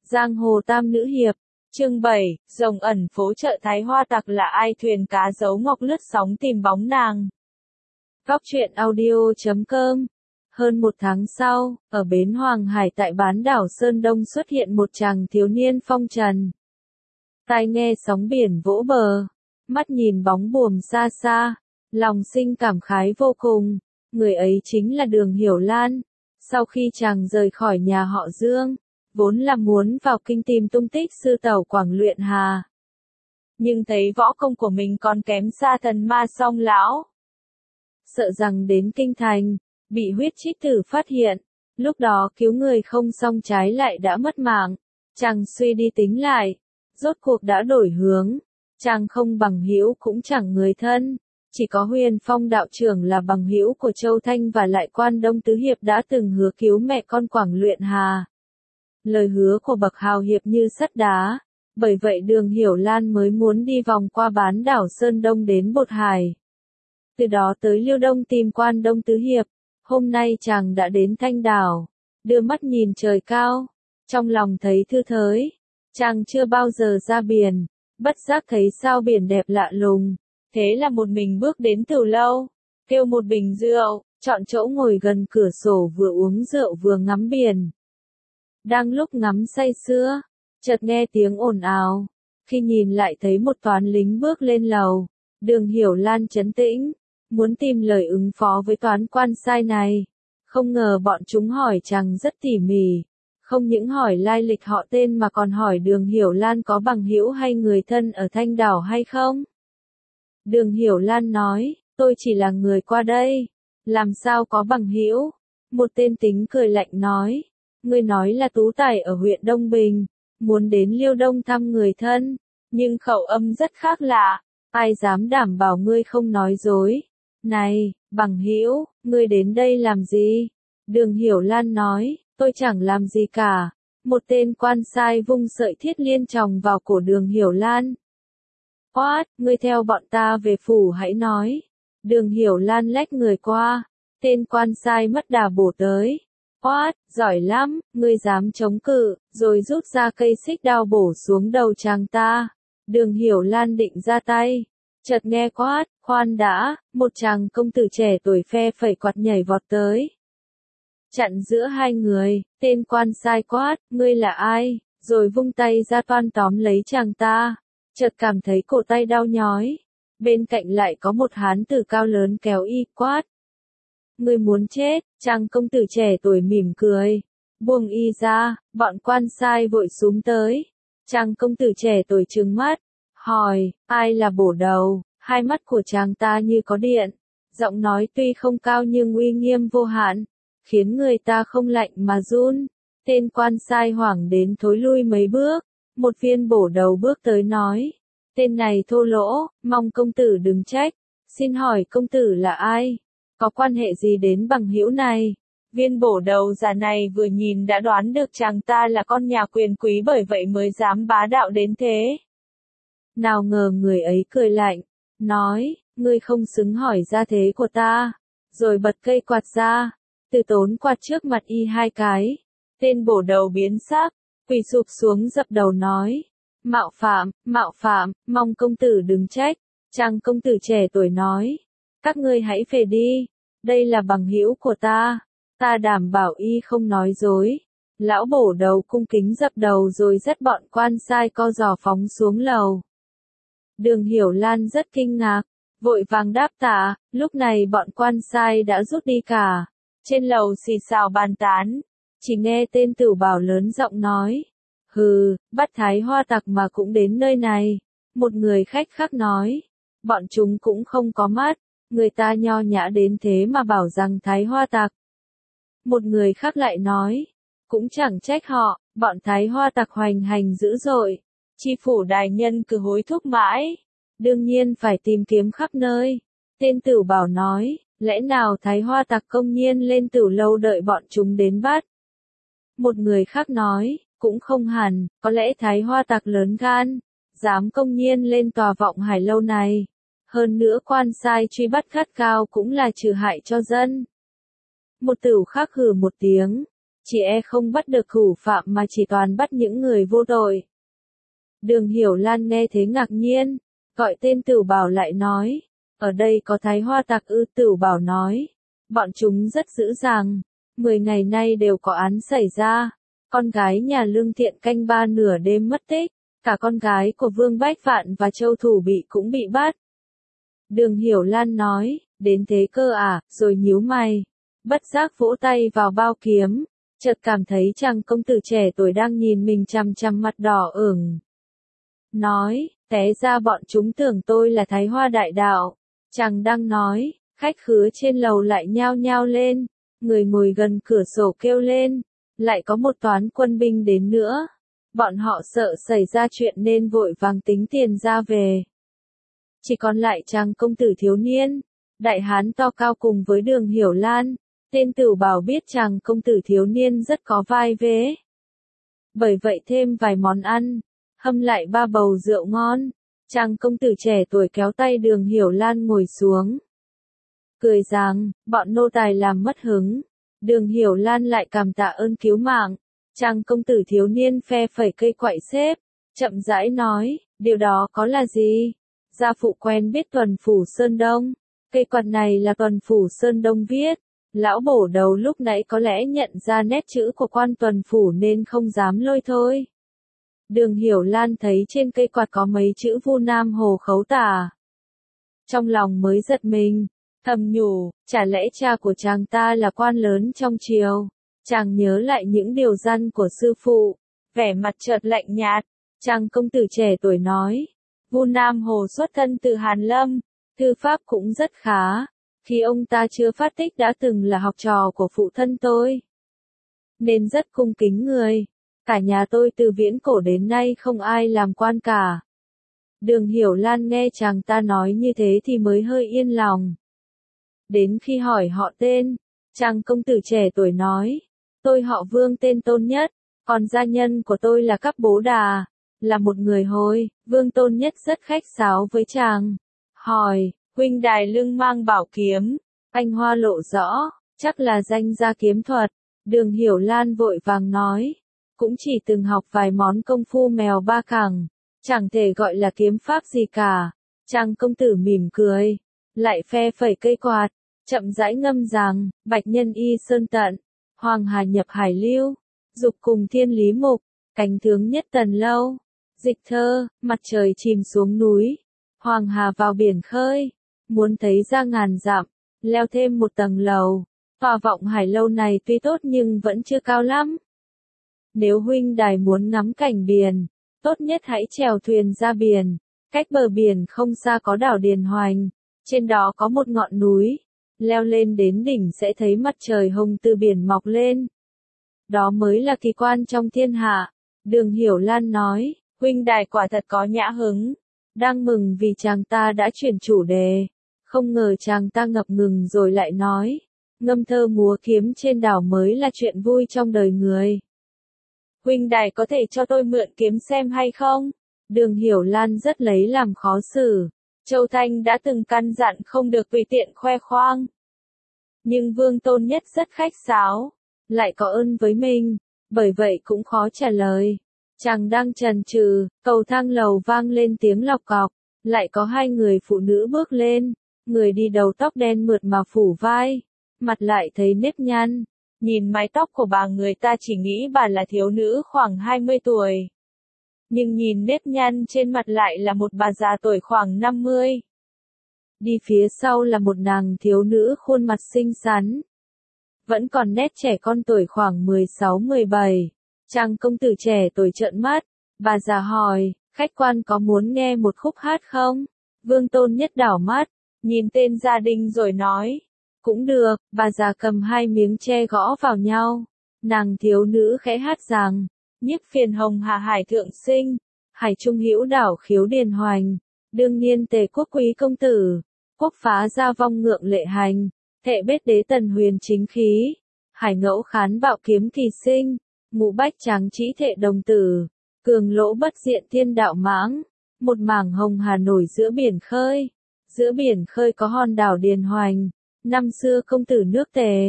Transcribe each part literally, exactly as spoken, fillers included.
Giang hồ tam nữ hiệp, chương bảy, rồng ẩn phố chợ Thái Hoa tặc là ai thuyền cá giấu ngọc lướt sóng tìm bóng nàng. Góc truyện audio chấm com. Hơn một tháng sau, ở bến Hoàng Hải tại bán đảo Sơn Đông xuất hiện một chàng thiếu niên phong trần. Tai nghe sóng biển vỗ bờ, mắt nhìn bóng buồm xa xa, lòng sinh cảm khái vô cùng. Người ấy chính là Đường Hiểu Lan. Sau khi chàng rời khỏi nhà họ Dương, vốn là muốn vào kinh tìm tung tích sư tẩu Quảng Luyện Hà. Nhưng thấy võ công của mình còn kém xa thần ma song lão. Sợ rằng đến kinh thành, bị huyết trích tử phát hiện, lúc đó cứu người không xong trái lại đã mất mạng. Chàng suy đi tính lại, rốt cuộc đã đổi hướng. Chàng không bằng hữu cũng chẳng người thân, chỉ có Huyền Phong đạo trưởng là bằng hữu của Châu Thanh và lại Quan Đông Tứ Hiệp đã từng hứa cứu mẹ con Quảng Luyện Hà. Lời hứa của bậc hào hiệp như sắt đá, bởi vậy Đường Hiểu Lan mới muốn đi vòng qua bán đảo Sơn Đông đến Bột Hải. Từ đó tới Liêu Đông tìm Quan Đông Tứ Hiệp, hôm nay chàng đã đến Thanh Đảo, đưa mắt nhìn trời cao, trong lòng thấy thư thới. Chàng chưa bao giờ ra biển, bất giác thấy sao biển đẹp lạ lùng, thế là một mình bước đến từ lâu, kêu một bình rượu, chọn chỗ ngồi gần cửa sổ vừa uống rượu vừa ngắm biển. Đang lúc ngắm say sưa, chợt nghe tiếng ồn ào, khi nhìn lại thấy một toán lính bước lên lầu. Đường Hiểu Lan trấn tĩnh, muốn tìm lời ứng phó với toán quan sai này, không ngờ bọn chúng hỏi chàng rất tỉ mỉ, không những hỏi lai lịch họ tên mà còn hỏi Đường Hiểu Lan có bằng hữu hay người thân ở Thanh Đảo hay không. Đường Hiểu Lan nói, tôi chỉ là người qua đây, làm sao có bằng hữu. Một tên tính cười lạnh nói, ngươi nói là tú tài ở huyện Đông Bình, muốn đến Liêu Đông thăm người thân, nhưng khẩu âm rất khác lạ, ai dám đảm bảo ngươi không nói dối. Này, bằng hữu, ngươi đến đây làm gì? Đường Hiểu Lan nói, tôi chẳng làm gì cả. Một tên quan sai vung sợi thiết liên chòng vào cổ Đường Hiểu Lan. Oát, ngươi theo bọn ta về phủ hãy nói. Đường Hiểu Lan lách người qua, tên quan sai mất đà bổ tới. Oát, giỏi lắm, ngươi dám chống cự, rồi rút ra cây xích đao bổ xuống đầu chàng ta. Đường Hiểu Lan định ra tay, chợt nghe quát, khoan đã, một chàng công tử trẻ tuổi phe phẩy quạt nhảy vọt tới. Chặn giữa hai người, tên quan sai quát, ngươi là ai, rồi vung tay ra toan tóm lấy chàng ta, chợt cảm thấy cổ tay đau nhói. Bên cạnh lại có một hán tử cao lớn kéo y, quát. Ngươi muốn chết, chàng công tử trẻ tuổi mỉm cười, buông y ra, bọn quan sai vội xúm tới. Chàng công tử trẻ tuổi trừng mắt, hỏi, ai là bổ đầu, hai mắt của chàng ta như có điện, giọng nói tuy không cao nhưng uy nghiêm vô hạn, khiến người ta không lạnh mà run. Tên quan sai hoảng đến thối lui mấy bước, một viên bổ đầu bước tới nói, tên này thô lỗ, mong công tử đừng trách, xin hỏi công tử là ai, có quan hệ gì đến bằng hữu này. Viên bổ đầu già này vừa nhìn đã đoán được chàng ta là con nhà quyền quý, bởi vậy mới dám bá đạo đến thế. Nào ngờ người ấy cười lạnh, nói, ngươi không xứng hỏi ra thế của ta, rồi bật cây quạt ra, từ tốn quạt trước mặt y hai cái. Tên bổ đầu biến sắc, quỳ sụp xuống dập đầu nói, mạo phạm, mạo phạm, mong công tử đừng trách. Chàng công tử trẻ tuổi nói, các ngươi hãy về đi, đây là bằng hữu của ta, ta đảm bảo y không nói dối. Lão bổ đầu cung kính dập đầu rồi dắt bọn quan sai co giò phóng xuống lầu. Đường Hiểu Lan rất kinh ngạc, vội vàng đáp tạ. Lúc này bọn quan sai đã rút đi cả, trên lầu xì xào bàn tán, chỉ nghe tên Tửu Bảo lớn giọng nói, hừ, bắt Thái Hoa tặc mà cũng đến nơi này. Một người khách khác nói, bọn chúng cũng không có mắt, người ta nho nhã đến thế mà bảo rằng Thái Hoa tặc. Một người khác lại nói, cũng chẳng trách họ, bọn Thái Hoa tặc hoành hành dữ dội, chi phủ đại nhân cứ hối thúc mãi, đương nhiên phải tìm kiếm khắp nơi. Tên Tửu Bảo nói, lẽ nào Thái Hoa tặc công nhiên lên Tửu lâu đợi bọn chúng đến bắt. Một người khác nói, cũng không hẳn, có lẽ Thái Hoa tặc lớn gan, dám công nhiên lên tòa Vọng Hải lâu này. Hơn nữa quan sai truy bắt gắt gao cũng là trừ hại cho dân. Một Tửu khác hừ một tiếng, chỉ e không bắt được thủ phạm mà chỉ toàn bắt những người vô tội. Đường Hiểu Lan nghe thế ngạc nhiên, gọi tên Tửu Bảo lại nói, ở đây có Thái Hoa tặc ư? Tửu Bảo nói, bọn chúng rất dữ dàng, mười ngày nay đều có án xảy ra, con gái nhà Lương Thiện canh ba nửa đêm mất tích, cả con gái của Vương Bách Vạn và Châu Thủ Bị cũng bị bắt. Đường Hiểu Lan nói, đến thế cơ à, rồi nhíu mày, bất giác vỗ tay vào bao kiếm, chợt cảm thấy chàng công tử trẻ tuổi đang nhìn mình chằm chằm mặt đỏ ửng. Nói, té ra bọn chúng tưởng tôi là Thái Hoa đại đạo. Chàng đang nói, khách khứa trên lầu lại nhao nhao lên, người ngồi gần cửa sổ kêu lên, lại có một toán quân binh đến nữa. Bọn họ sợ xảy ra chuyện nên vội vàng tính tiền ra về. Chỉ còn lại chàng công tử thiếu niên, đại hán to cao cùng với Đường Hiểu Lan. Tên Tửu Bảo biết chàng công tử thiếu niên rất có vai vế. Bởi vậy thêm vài món ăn, hâm lại ba bầu rượu ngon. Chàng công tử trẻ tuổi kéo tay Đường Hiểu Lan ngồi xuống. Cười rằng, bọn nô tài làm mất hứng. Đường Hiểu Lan lại cảm tạ ơn cứu mạng. Chàng công tử thiếu niên phe phẩy cây quậy xếp, chậm rãi nói, điều đó có là gì? Gia phụ quen biết Tuần Phủ Sơn Đông. Cây quạt này là Tuần Phủ Sơn Đông viết. Lão bổ đầu lúc nãy có lẽ nhận ra nét chữ của quan tuần phủ nên không dám lôi thôi. Đường Hiểu Lan thấy trên cây quạt có mấy chữ Vu Nam Hồ Khấu Tả. Trong lòng mới giật mình, thầm nhủ, chả lẽ cha của chàng ta là quan lớn trong triều. Chàng nhớ lại những điều răn của sư phụ, vẻ mặt chợt lạnh nhạt. Chàng công tử trẻ tuổi nói, Vu Nam Hồ xuất thân từ Hàn Lâm, thư pháp cũng rất khá. Khi ông ta chưa phát tích đã từng là học trò của phụ thân tôi, nên rất cung kính người. Cả nhà tôi từ viễn cổ đến nay không ai làm quan cả. Đường Hiểu Lan nghe chàng ta nói như thế thì mới hơi yên lòng. Đến khi hỏi họ tên, chàng công tử trẻ tuổi nói, tôi họ Vương tên Tôn Nhất, còn gia nhân của tôi là Cấp Bố Đà, là một người Hồi. Vương Tôn Nhất rất khách sáo với chàng, hỏi, huynh đài lưng mang bảo kiếm, anh hoa lộ rõ, chắc là danh gia kiếm thuật. Đường Hiểu Lan vội vàng nói, cũng chỉ từng học vài món công phu mèo ba cẳng, chẳng thể gọi là kiếm pháp gì cả. Chàng công tử mỉm cười, lại phe phẩy cây quạt, chậm rãi ngâm rằng, bạch nhân y sơn tận, hoàng hà nhập hải lưu, dục cùng thiên lý mục, cánh tướng nhất tần lâu. Dịch thơ, mặt trời chìm xuống núi, hoàng hà vào biển khơi, muốn thấy ra ngàn dặm, leo thêm một tầng lầu. Tòa vọng hải lâu này tuy tốt nhưng vẫn chưa cao lắm. Nếu huynh đài muốn ngắm cảnh biển, tốt nhất hãy chèo thuyền ra biển. Cách bờ biển không xa có đảo Điền Hoành, trên đó có một ngọn núi, leo lên đến đỉnh sẽ thấy mặt trời hồng từ biển mọc lên. Đó mới là kỳ quan trong thiên hạ. Đường Hiểu Lan nói, huynh đài quả thật có nhã hứng. Đang mừng vì chàng ta đã chuyển chủ đề, không ngờ chàng ta ngập ngừng rồi lại nói, ngâm thơ múa kiếm trên đảo mới là chuyện vui trong đời người. Huynh đài có thể cho tôi mượn kiếm xem hay không? Đường Hiểu Lan rất lấy làm khó xử. Châu Thanh đã từng căn dặn không được tùy tiện khoe khoang. Nhưng Vương Tôn Nhất rất khách sáo, lại có ơn với mình, bởi vậy cũng khó trả lời. Chàng đang chần chừ, cầu thang lầu vang lên tiếng lọc cọc, lại có hai người phụ nữ bước lên, người đi đầu tóc đen mượt mà phủ vai, mặt lại thấy nếp nhăn. Nhìn mái tóc của bà người ta chỉ nghĩ bà là thiếu nữ khoảng hai mươi tuổi. Nhưng nhìn nếp nhăn trên mặt lại là một bà già tuổi khoảng năm mươi. Đi phía sau là một nàng thiếu nữ khuôn mặt xinh xắn. Vẫn còn nét trẻ con tuổi khoảng mười sáu mười bảy. Chàng công tử trẻ tuổi trợn mắt. Bà già hỏi, khách quan có muốn nghe một khúc hát không? Vương Tôn Nhất đảo mắt, nhìn tên gia đình rồi nói. Cũng được, bà già cầm hai miếng tre gõ vào nhau. Nàng thiếu nữ khẽ hát rằng, nhiếp phiền hồng hà hải thượng sinh, hải trung hữu đảo khiếu Điền Hoành, đương nhiên tề quốc quý công tử, quốc phá gia vong ngượng lệ hành, thệ bết đế tần huyền chính khí, hải ngẫu khán bạo kiếm kỳ sinh, ngũ bách tráng trĩ thệ đồng tử, cường lỗ bất diện thiên đạo mãng, một mảng hồng hà nổi giữa biển khơi, giữa biển khơi có hòn đảo Điền Hoành. Năm xưa công tử nước Tề,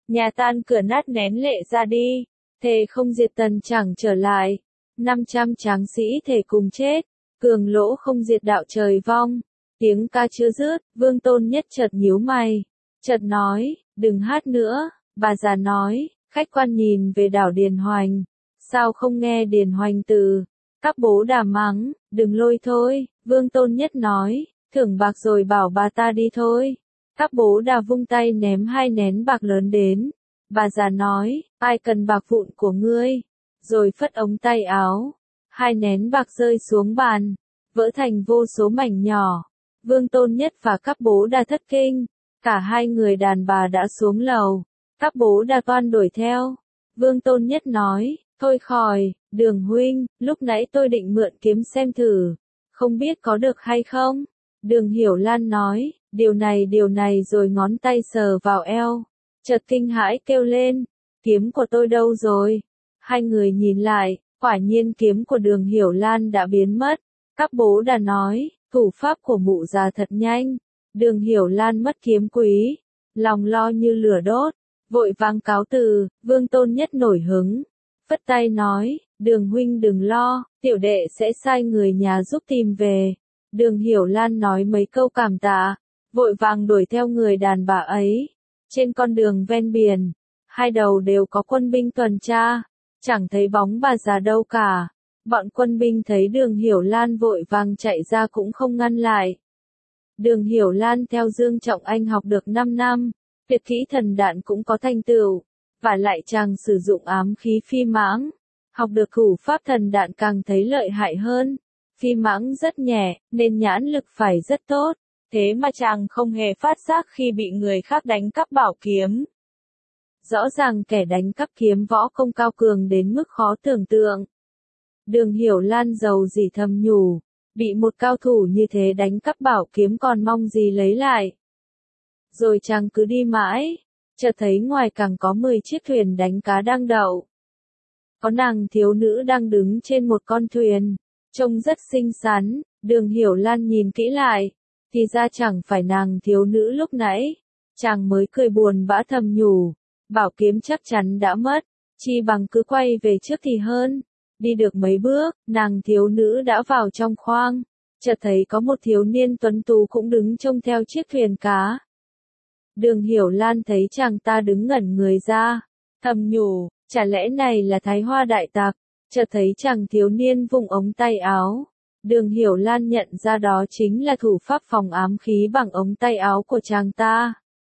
Nhà tan cửa nát nén lệ ra đi, thề không diệt tần chẳng trở lại. Năm trăm tráng sĩ thể cùng chết, cường lỗ không diệt đạo trời vong. Tiếng ca chưa dứt, Vương Tôn Nhất chợt nhíu mày, chợt nói, đừng hát nữa. Bà già nói, khách quan nhìn về đảo Điền Hoành, sao không nghe Điền Hoành từ. Các bố đà mắng, đừng lôi thôi. Vương Tôn Nhất nói, thưởng bạc rồi bảo bà ta đi thôi. Các bố đà vung tay ném hai nén bạc lớn đến. Bà già nói, ai cần bạc vụn của ngươi? Rồi phất ống tay áo. Hai nén bạc rơi xuống bàn, vỡ thành vô số mảnh nhỏ. Vương Tôn Nhất và các bố đà thất kinh. Cả hai người đàn bà đã xuống lầu. Các bố đà toan đuổi theo. Vương Tôn Nhất nói, thôi khỏi, Đường huynh, lúc nãy tôi định mượn kiếm xem thử. Không biết có được hay không? Đường Hiểu Lan nói, điều này điều này rồi ngón tay sờ vào eo. Chợt kinh hãi kêu lên, kiếm của tôi đâu rồi? Hai người nhìn lại, quả nhiên kiếm của Đường Hiểu Lan đã biến mất. Các bố đà nói, thủ pháp của mụ già thật nhanh. Đường Hiểu Lan mất kiếm quý, lòng lo như lửa đốt, vội vàng cáo từ. Vương Tôn Nhất nổi hứng, phất tay nói, Đường huynh đừng lo, tiểu đệ sẽ sai người nhà giúp tìm về. Đường Hiểu Lan nói mấy câu cảm tạ, vội vàng đuổi theo người đàn bà ấy. Trên con đường ven biển, hai đầu đều có quân binh tuần tra, chẳng thấy bóng bà già đâu cả. Bọn quân binh thấy Đường Hiểu Lan vội vàng chạy ra cũng không ngăn lại. Đường Hiểu Lan theo Dương Trọng Anh học được năm năm, tuyệt kỹ thần đạn cũng có thành tựu, và lại chàng sử dụng ám khí phi mãng, học được thủ pháp thần đạn càng thấy lợi hại hơn. Phi mãng rất nhẹ, nên nhãn lực phải rất tốt, thế mà chàng không hề phát giác khi bị người khác đánh cắp bảo kiếm. Rõ ràng kẻ đánh cắp kiếm võ công cao cường đến mức khó tưởng tượng. Đường Hiểu Lan giàu dĩ thầm nhủ, bị một cao thủ như thế đánh cắp bảo kiếm còn mong gì lấy lại. Rồi chàng cứ đi mãi, chợt thấy ngoài cảng có mười chiếc thuyền đánh cá đang đậu. Có nàng thiếu nữ đang đứng trên một con thuyền, trông rất xinh xắn. Đường Hiểu Lan nhìn kỹ lại, thì ra chẳng phải nàng thiếu nữ lúc nãy. Chàng mới cười buồn bã thầm nhủ, bảo kiếm chắc chắn đã mất, chi bằng cứ quay về trước thì hơn. Đi được mấy bước, nàng thiếu nữ đã vào trong khoang, chợt thấy có một thiếu niên tuấn tú cũng đứng trông theo chiếc thuyền cá. Đường Hiểu Lan thấy chàng ta đứng ngẩn người ra, thầm nhủ, chả lẽ này là Thái Hoa đại tặc. Chợt thấy chàng thiếu niên vùng ống tay áo. Đường Hiểu Lan nhận ra đó chính là thủ pháp phòng ám khí bằng ống tay áo của chàng ta.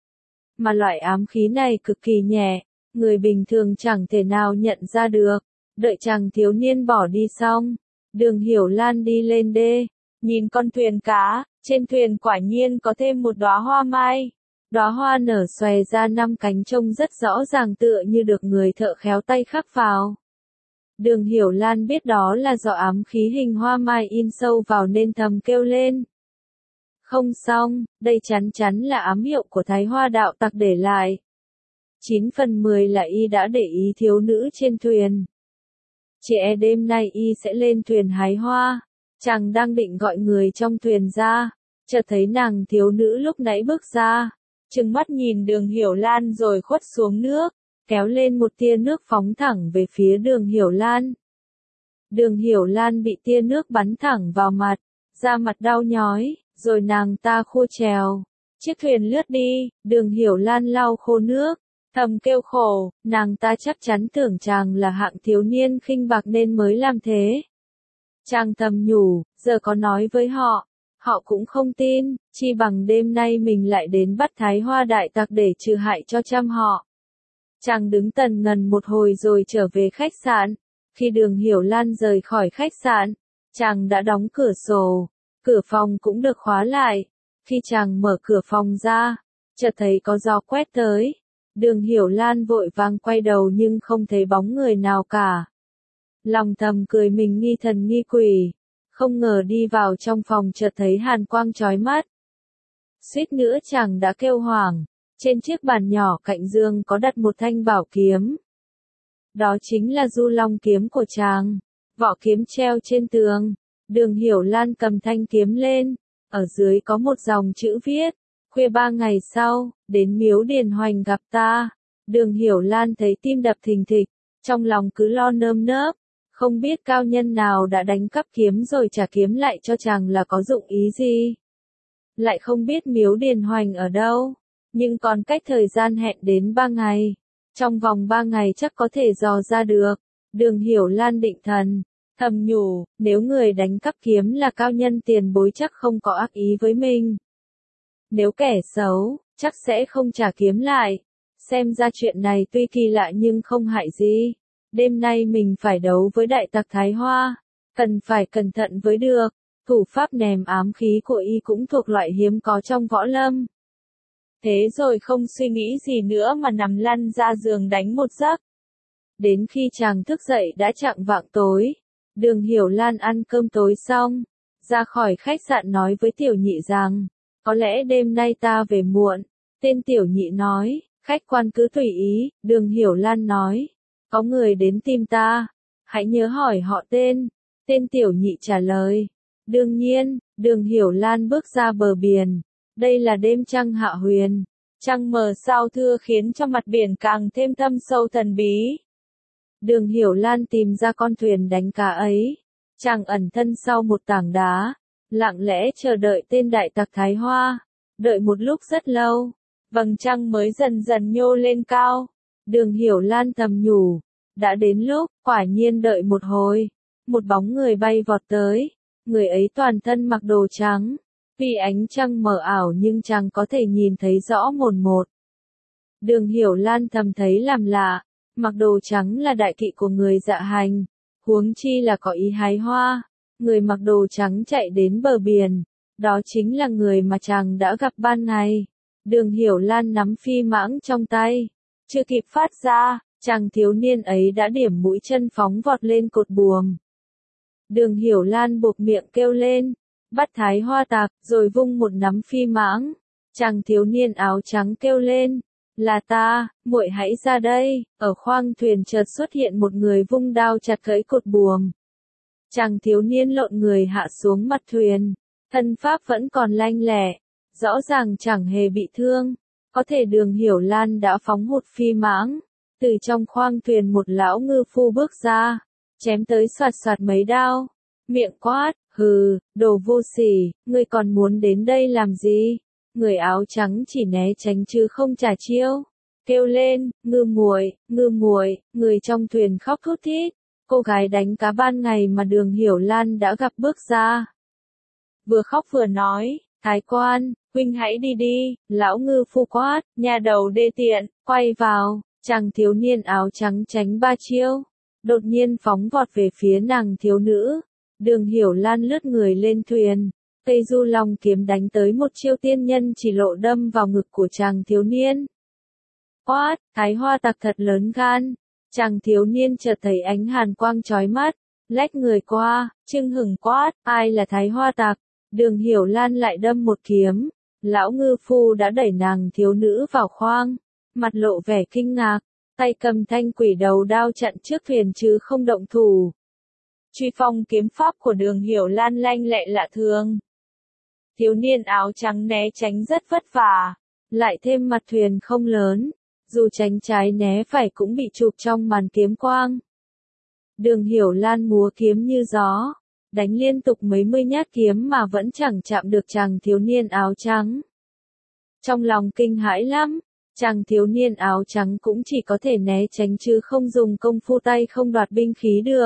Mà loại ám khí này cực kỳ nhẹ, người bình thường chẳng thể nào nhận ra được. Đợi chàng thiếu niên bỏ đi xong, Đường Hiểu Lan đi lên đê, nhìn con thuyền cá, trên thuyền quả nhiên có thêm một đóa hoa mai. Đóa hoa nở xòe ra năm cánh trông rất rõ ràng tựa như được người thợ khéo tay khắc vào. Đường Hiểu Lan biết đó là do ám khí hình hoa mai in sâu vào nên thầm kêu lên. Không xong, đây chắn chắn là ám hiệu của Thái Hoa đạo tặc để lại. Chín phần mười là y đã để ý thiếu nữ trên thuyền. Chỉ e đêm nay y sẽ lên thuyền hái hoa. Chàng đang định gọi người trong thuyền ra, chợt thấy nàng thiếu nữ lúc nãy bước ra, trừng mắt nhìn Đường Hiểu Lan rồi khuất xuống nước, kéo lên một tia nước phóng thẳng về phía Đường Hiểu Lan. Đường Hiểu Lan bị tia nước bắn thẳng vào mặt, da mặt đau nhói, rồi nàng ta khô trèo. Chiếc thuyền lướt đi, Đường Hiểu Lan lau khô nước, thầm kêu khổ, nàng ta chắc chắn tưởng chàng là hạng thiếu niên khinh bạc nên mới làm thế. Chàng thầm nhủ, giờ có nói với họ, họ cũng không tin, chi bằng đêm nay mình lại đến bắt Thái Hoa đại tặc để trừ hại cho trăm họ. Chàng đứng tần ngần một hồi rồi trở về khách sạn. Khi Đường Hiểu Lan rời khỏi khách sạn, chàng đã đóng cửa sổ, cửa phòng cũng được khóa lại. Khi chàng mở cửa phòng ra, chợt thấy có gió quét tới. Đường Hiểu Lan vội vàng quay đầu nhưng không thấy bóng người nào cả. Lòng thầm cười mình nghi thần nghi quỷ, không ngờ đi vào trong phòng chợt thấy hàn quang chói mắt. Suýt nữa chàng đã kêu hoảng. Trên chiếc bàn nhỏ cạnh giường có đặt một thanh bảo kiếm. Đó chính là Du Long kiếm của chàng. Vỏ kiếm treo trên tường. Đường Hiểu Lan cầm thanh kiếm lên. Ở dưới có một dòng chữ viết. Khuya ba ngày sau, đến miếu Điền Hoành gặp ta. Đường Hiểu Lan thấy tim đập thình thịch, trong lòng cứ lo nơm nớp, không biết cao nhân nào đã đánh cắp kiếm rồi trả kiếm lại cho chàng là có dụng ý gì. Lại không biết Miếu Điền Hoành ở đâu, nhưng còn cách thời gian hẹn đến ba ngày. Trong vòng ba ngày chắc có thể dò ra được. Đường Hiểu Lan định thần, thầm nhủ, nếu người đánh cắp kiếm là cao nhân tiền bối chắc không có ác ý với mình. Nếu kẻ xấu, chắc sẽ không trả kiếm lại. Xem ra chuyện này tuy kỳ lạ nhưng không hại gì. Đêm nay mình phải đấu với đại tặc Thái Hoa, cần phải cẩn thận với được. Thủ pháp ném ám khí của y cũng thuộc loại hiếm có trong võ lâm. Thế rồi không suy nghĩ gì nữa mà nằm lăn ra giường đánh một giấc. Đến khi chàng thức dậy đã chạng vạng tối. Đường Hiểu Lan ăn cơm tối xong, ra khỏi khách sạn nói với tiểu nhị rằng, có lẽ đêm nay ta về muộn. Tên tiểu nhị nói, khách quan cứ tùy ý. Đường Hiểu Lan nói, có người đến tìm ta, hãy nhớ hỏi họ tên. Tên tiểu nhị trả lời, đương nhiên. Đường Hiểu Lan bước ra bờ biển. Đây là đêm trăng hạ huyền, trăng mờ sao thưa khiến cho mặt biển càng thêm thâm sâu thần bí. Đường Hiểu Lan tìm ra con thuyền đánh cá ấy, chàng ẩn thân sau một tảng đá, lặng lẽ chờ đợi tên đại tặc Thái Hoa. Đợi một lúc rất lâu, vầng trăng mới dần dần nhô lên cao. Đường Hiểu Lan thầm nhủ, đã đến lúc. Quả nhiên đợi một hồi, một bóng người bay vọt tới. Người ấy toàn thân mặc đồ trắng. Vì ánh trăng mờ ảo nhưng chàng có thể nhìn thấy rõ mồn một. Đường Hiểu Lan thầm thấy làm lạ, mặc đồ trắng là đại kỵ của người dạ hành, huống chi là có ý hái hoa. Người mặc đồ trắng chạy đến bờ biển, đó chính là người mà chàng đã gặp ban ngày. Đường Hiểu Lan nắm phi mãng trong tay, chưa kịp phát ra, chàng thiếu niên ấy đã điểm mũi chân phóng vọt lên cột buồm. Đường Hiểu Lan buộc miệng kêu lên, bắt Thái Hoa tặc, rồi vung một nắm phi mãng. Chàng thiếu niên áo trắng kêu lên, là ta, muội hãy ra đây. Ở khoang thuyền chợt xuất hiện một người vung đao chặt gãy cột buồm. Chàng thiếu niên lộn người hạ xuống mặt thuyền, thân pháp vẫn còn lanh lẹ, rõ ràng chẳng hề bị thương. Có thể Đường Hiểu Lan đã phóng hụt phi mãng. Từ trong khoang thuyền một lão ngư phu bước ra, chém tới soạt soạt mấy đao, miệng quát, hừ, đồ vô sỉ, ngươi còn muốn đến đây làm gì? Người áo trắng chỉ né tránh chứ không trả chiêu, kêu lên, ngư muội, ngư muội. Người trong thuyền khóc thút thít. Cô gái đánh cá ban ngày mà Đường Hiểu Lan đã gặp bước ra, vừa khóc vừa nói, thái quan, huynh hãy đi đi. Lão ngư phu quát, nhà đầu đê tiện, quay vào. Chàng thiếu niên áo trắng tránh ba chiêu, đột nhiên phóng vọt về phía nàng thiếu nữ. Đường Hiểu Lan lướt người lên thuyền, cây du long kiếm đánh tới một chiêu tiên nhân chỉ lộ đâm vào ngực của chàng thiếu niên. Quát, Thái Hoa tặc thật lớn gan. Chàng thiếu niên chợt thấy ánh hàn quang chói mắt, lách người qua, chưng hửng quát, ai là Thái Hoa tặc? Đường Hiểu Lan lại đâm một kiếm, lão ngư phu đã đẩy nàng thiếu nữ vào khoang, mặt lộ vẻ kinh ngạc, tay cầm thanh quỷ đầu đao chặn trước thuyền chứ không động thủ. Truy phong kiếm pháp của Đường Hiểu Lan lanh lẹ lạ thường. Thiếu niên áo trắng né tránh rất vất vả, lại thêm mặt thuyền không lớn, dù tránh trái né phải cũng bị chụp trong màn kiếm quang. Đường Hiểu Lan múa kiếm như gió, đánh liên tục mấy mươi nhát kiếm mà vẫn chẳng chạm được chàng thiếu niên áo trắng. Trong lòng kinh hãi lắm, chàng thiếu niên áo trắng cũng chỉ có thể né tránh chứ không dùng công phu tay không đoạt binh khí được.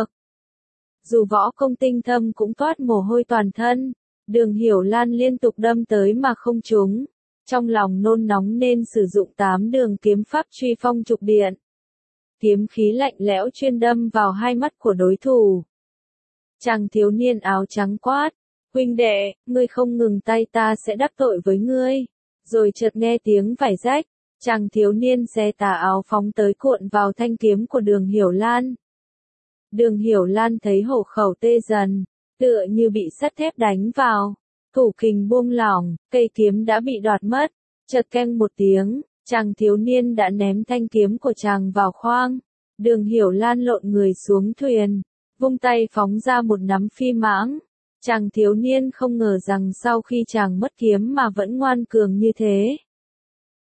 Dù võ công tinh thâm cũng toát mồ hôi toàn thân. Đường Hiểu Lan liên tục đâm tới mà không trúng. Trong lòng nôn nóng nên sử dụng tám đường kiếm pháp truy phong trục điện. Kiếm khí lạnh lẽo chuyên đâm vào hai mắt của đối thủ. Chàng thiếu niên áo trắng quát, huynh đệ, ngươi không ngừng tay ta sẽ đắc tội với ngươi. Rồi chợt nghe tiếng vải rách, chàng thiếu niên xé tà áo phóng tới cuộn vào thanh kiếm của Đường Hiểu Lan. Đường Hiểu Lan thấy hổ khẩu tê dần, tựa như bị sắt thép đánh vào, thủ kình buông lỏng, cây kiếm đã bị đoạt mất. Chợt keng một tiếng, chàng thiếu niên đã ném thanh kiếm của chàng vào khoang. Đường Hiểu Lan lộn người xuống thuyền, vung tay phóng ra một nắm phi mãng. Chàng thiếu niên không ngờ rằng sau khi chàng mất kiếm mà vẫn ngoan cường như thế.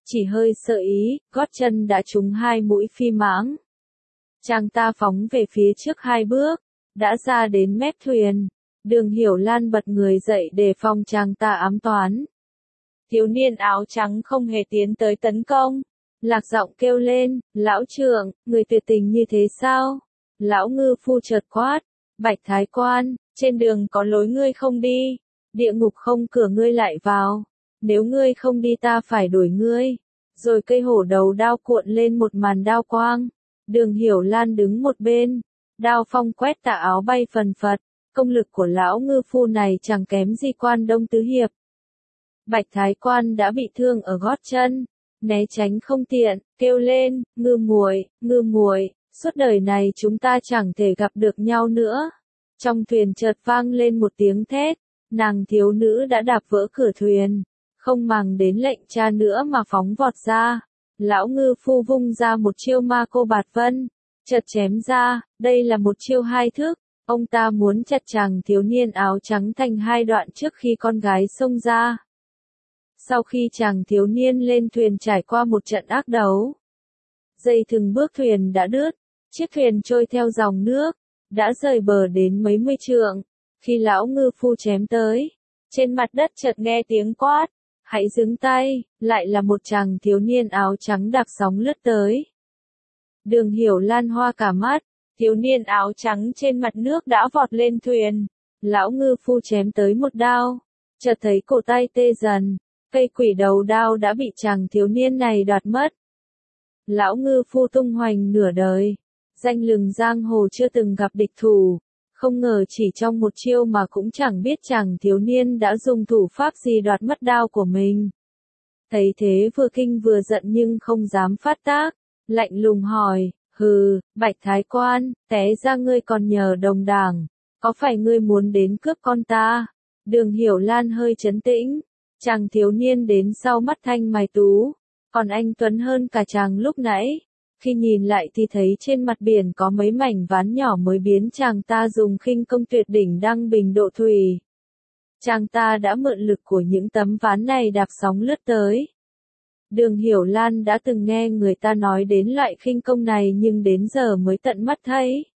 chỉ hơi sơ ý, gót chân đã trúng hai mũi phi mãng. Chàng ta phóng về phía trước hai bước, đã ra đến mép thuyền. Đường Hiểu Lan bật người dậy đề phòng chàng ta ám toán. Thiếu niên áo trắng không hề tiến tới tấn công. Lạc giọng kêu lên, lão trưởng, người tuyệt tình như thế sao? Lão ngư phu chợt quát, Bạch Thái Quan, trên đường có lối ngươi không đi, địa ngục không cửa ngươi lại vào, nếu ngươi không đi ta phải đuổi ngươi. Rồi cây hổ đầu đao cuộn lên một màn đao quang. Đường Hiểu Lan đứng một bên, đao phong quét tà áo bay phần phật, công lực của lão ngư phu này chẳng kém gì Quan Đông Tứ Hiệp. Bạch Thái Quan đã bị thương ở gót chân, né tránh không tiện, kêu lên, ngư muội, ngư muội, suốt đời này chúng ta chẳng thể gặp được nhau nữa. Trong thuyền chợt vang lên một tiếng thét, nàng thiếu nữ đã đạp vỡ cửa thuyền, không màng đến lệnh cha nữa mà phóng vọt ra. Lão ngư phu vung ra một chiêu ma cô bạt vân, chợt chém ra, đây là một chiêu hai thức, ông ta muốn chặt chàng thiếu niên áo trắng thành hai đoạn trước khi con gái xông ra. Sau khi chàng thiếu niên lên thuyền trải qua một trận ác đấu, dây thừng bước thuyền đã đứt, chiếc thuyền trôi theo dòng nước, đã rời bờ đến mấy mươi trượng. Khi lão ngư phu chém tới, trên mặt đất chợt nghe tiếng quát, hãy dừng tay, lại là một chàng thiếu niên áo trắng đạp sóng lướt tới. Đường Hiểu Lan hoa cả mắt, thiếu niên áo trắng trên mặt nước đã vọt lên thuyền, lão ngư phu chém tới một đao, chợt thấy cổ tay tê dần, cây quỷ đầu đao đã bị chàng thiếu niên này đoạt mất. Lão ngư phu tung hoành nửa đời, danh lừng giang hồ chưa từng gặp địch thủ, không ngờ chỉ trong một chiêu mà cũng chẳng biết chàng thiếu niên đã dùng thủ pháp gì đoạt mất đao của mình. Thấy thế vừa kinh vừa giận nhưng không dám phát tác, lạnh lùng hỏi, hừ, Bạch Thái Quan, té ra ngươi còn nhờ đồng đảng, có phải ngươi muốn đến cướp con ta? Đường Hiểu Lan hơi trấn tĩnh, chàng thiếu niên đến sau mắt thanh mày tú, còn anh tuấn hơn cả chàng lúc nãy. Khi nhìn lại thì thấy trên mặt biển có mấy mảnh ván nhỏ mới biến chàng ta dùng khinh công tuyệt đỉnh đăng bình độ thủy. Chàng ta đã mượn lực của những tấm ván này đạp sóng lướt tới. Đường Hiểu Lan đã từng nghe người ta nói đến loại khinh công này nhưng đến giờ mới tận mắt thấy.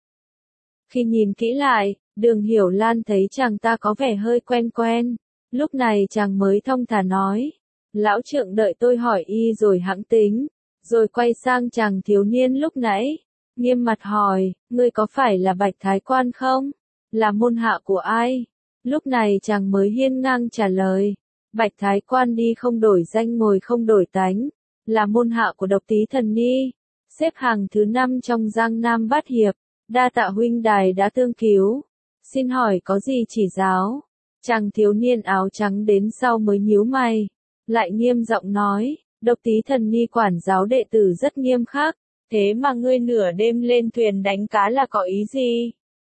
Khi nhìn kỹ lại, Đường Hiểu Lan thấy chàng ta có vẻ hơi quen quen. Lúc này chàng mới thong thả nói, lão trượng đợi tôi hỏi y rồi hẵng tính. Rồi quay sang chàng thiếu niên lúc nãy, nghiêm mặt hỏi, ngươi có phải là Bạch Thái Quan không? Là môn hạ của ai? Lúc này chàng mới hiên ngang trả lời, Bạch Thái Quan đi không đổi danh ngồi không đổi tánh, là môn hạ của Độc Tý Thần Ni, xếp hàng thứ năm trong Giang Nam Bát Hiệp, đa tạ huynh đài đã tương cứu, xin hỏi có gì chỉ giáo? Chàng thiếu niên áo trắng đến sau mới nhíu mày, lại nghiêm giọng nói, Độc Tý Thần Ni quản giáo đệ tử rất nghiêm khắc, thế mà ngươi nửa đêm lên thuyền đánh cá là có ý gì?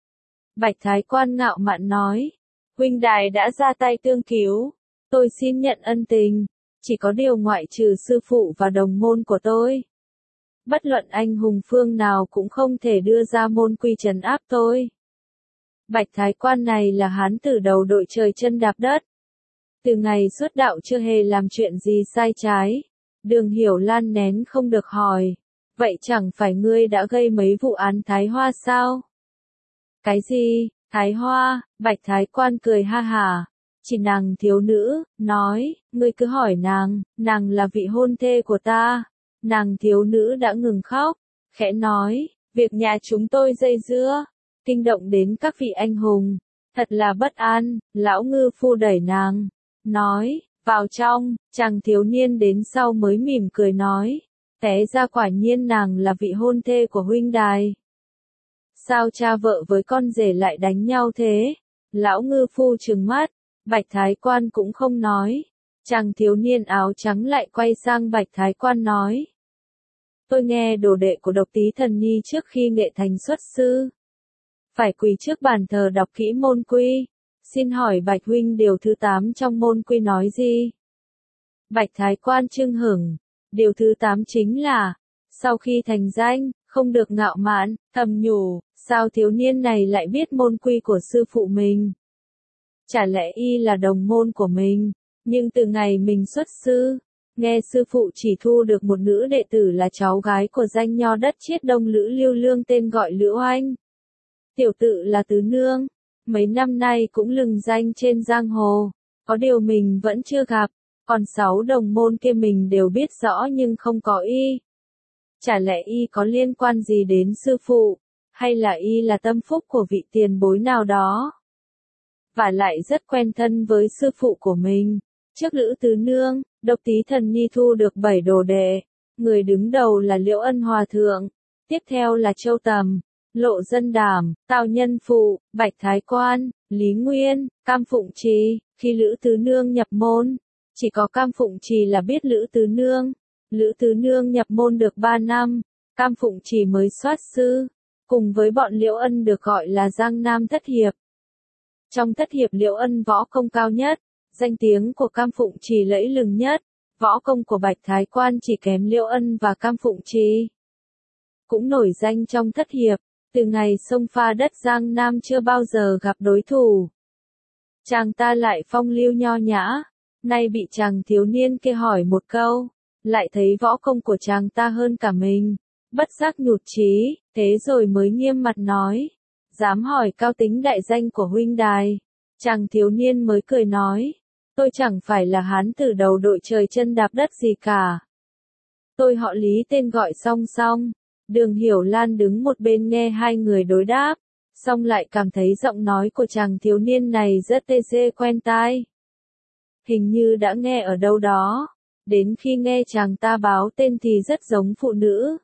Bạch Thái Quan ngạo mạn nói, huynh đài đã ra tay tương cứu, tôi xin nhận ân tình, chỉ có điều ngoại trừ sư phụ và đồng môn của tôi. Bất luận anh hùng phương nào cũng không thể đưa ra môn quy trấn áp tôi. Bạch Thái Quan này là hán tử đầu đội trời chân đạp đất. Từ ngày xuất đạo chưa hề làm chuyện gì sai trái. Đường Hiểu Lan nén không được hỏi, vậy chẳng phải ngươi đã gây mấy vụ án Thái Hoa sao? Cái gì, Thái Hoa? Bạch Thái Quan cười ha hả, chỉ nàng thiếu nữ, nói, ngươi cứ hỏi nàng, nàng là vị hôn thê của ta. Nàng thiếu nữ đã ngừng khóc, khẽ nói, việc nhà chúng tôi dây dưa, kinh động đến các vị anh hùng, thật là bất an. Lão ngư phu đẩy nàng, nói, vào trong. Chàng thiếu niên đến sau mới mỉm cười nói, té ra quả nhiên nàng là vị hôn thê của huynh đài. Sao cha vợ với con rể lại đánh nhau thế? Lão ngư phu trừng mắt, Bạch Thái Quan cũng không nói. Chàng thiếu niên áo trắng lại quay sang Bạch Thái Quan nói, tôi nghe đồ đệ của Độc Tý Thần Ni trước khi nghệ thành xuất sư, phải quỳ trước bàn thờ đọc kỹ môn quy. Xin hỏi Bạch huynh điều thứ tám trong môn quy nói gì? Bạch Thái Quan chưng hửng, điều thứ tám chính là, sau khi thành danh, không được ngạo mạn, thầm nhủ, sao thiếu niên này lại biết môn quy của sư phụ mình? Chả lẽ y là đồng môn của mình, nhưng từ ngày mình xuất sư, Nghe sư phụ chỉ thu được một nữ đệ tử là cháu gái của danh nho đất Chiết Đông Lữ Lưu Lương tên gọi Lữ Oanh. Tiểu tự là Tứ Nương, mấy năm nay cũng lừng danh trên giang hồ, có điều mình vẫn chưa gặp, còn sáu đồng môn kia mình đều biết rõ nhưng không có y. Chả lẽ y có liên quan gì đến sư phụ, hay là y là tâm phúc của vị tiền bối nào đó? Và lại rất quen thân với sư phụ của mình. Trước Lữ Tứ Nương, Độc Tý Thần Nhi thu được bảy đồ đệ, người đứng đầu là Liễu Ân Hòa Thượng, tiếp theo là Châu Tầm, Lộ Dân Đảm, Tào Nhân Phụ, Bạch Thái Quan, Lý Nguyên, Cam Phụng Trì. Khi Lữ Tứ Nương nhập môn, chỉ có Cam Phụng Trì là biết Lữ Tứ Nương. Lữ Tứ Nương nhập môn được ba năm, Cam Phụng Trì mới soát sư, cùng với bọn Liễu Ân được gọi là Giang Nam Thất Hiệp. Trong Thất Hiệp Liễu Ân võ công cao nhất, danh tiếng của Cam Phụng Trì lẫy lừng nhất, võ công của Bạch Thái Quan chỉ kém Liễu Ân và Cam Phụng Trì. Cũng nổi danh trong Thất Hiệp, từ ngày xông pha đất Giang Nam chưa bao giờ gặp đối thủ. Chàng ta lại phong lưu nho nhã, nay bị chàng thiếu niên kia hỏi một câu, lại thấy võ công của chàng ta hơn cả mình, bất giác nhụt chí, thế rồi mới nghiêm mặt nói, dám hỏi cao tính đại danh của huynh đài. Chàng thiếu niên mới cười nói, tôi chẳng phải là hán tử đầu đội trời chân đạp đất gì cả. Tôi họ Lý tên gọi Song Song. Đường Hiểu Lan đứng một bên nghe hai người đối đáp, song lại cảm thấy giọng nói của chàng thiếu niên này rất tê dê quen tai. Hình như đã nghe ở đâu đó, đến khi nghe chàng ta báo tên thì rất giống phụ nữ.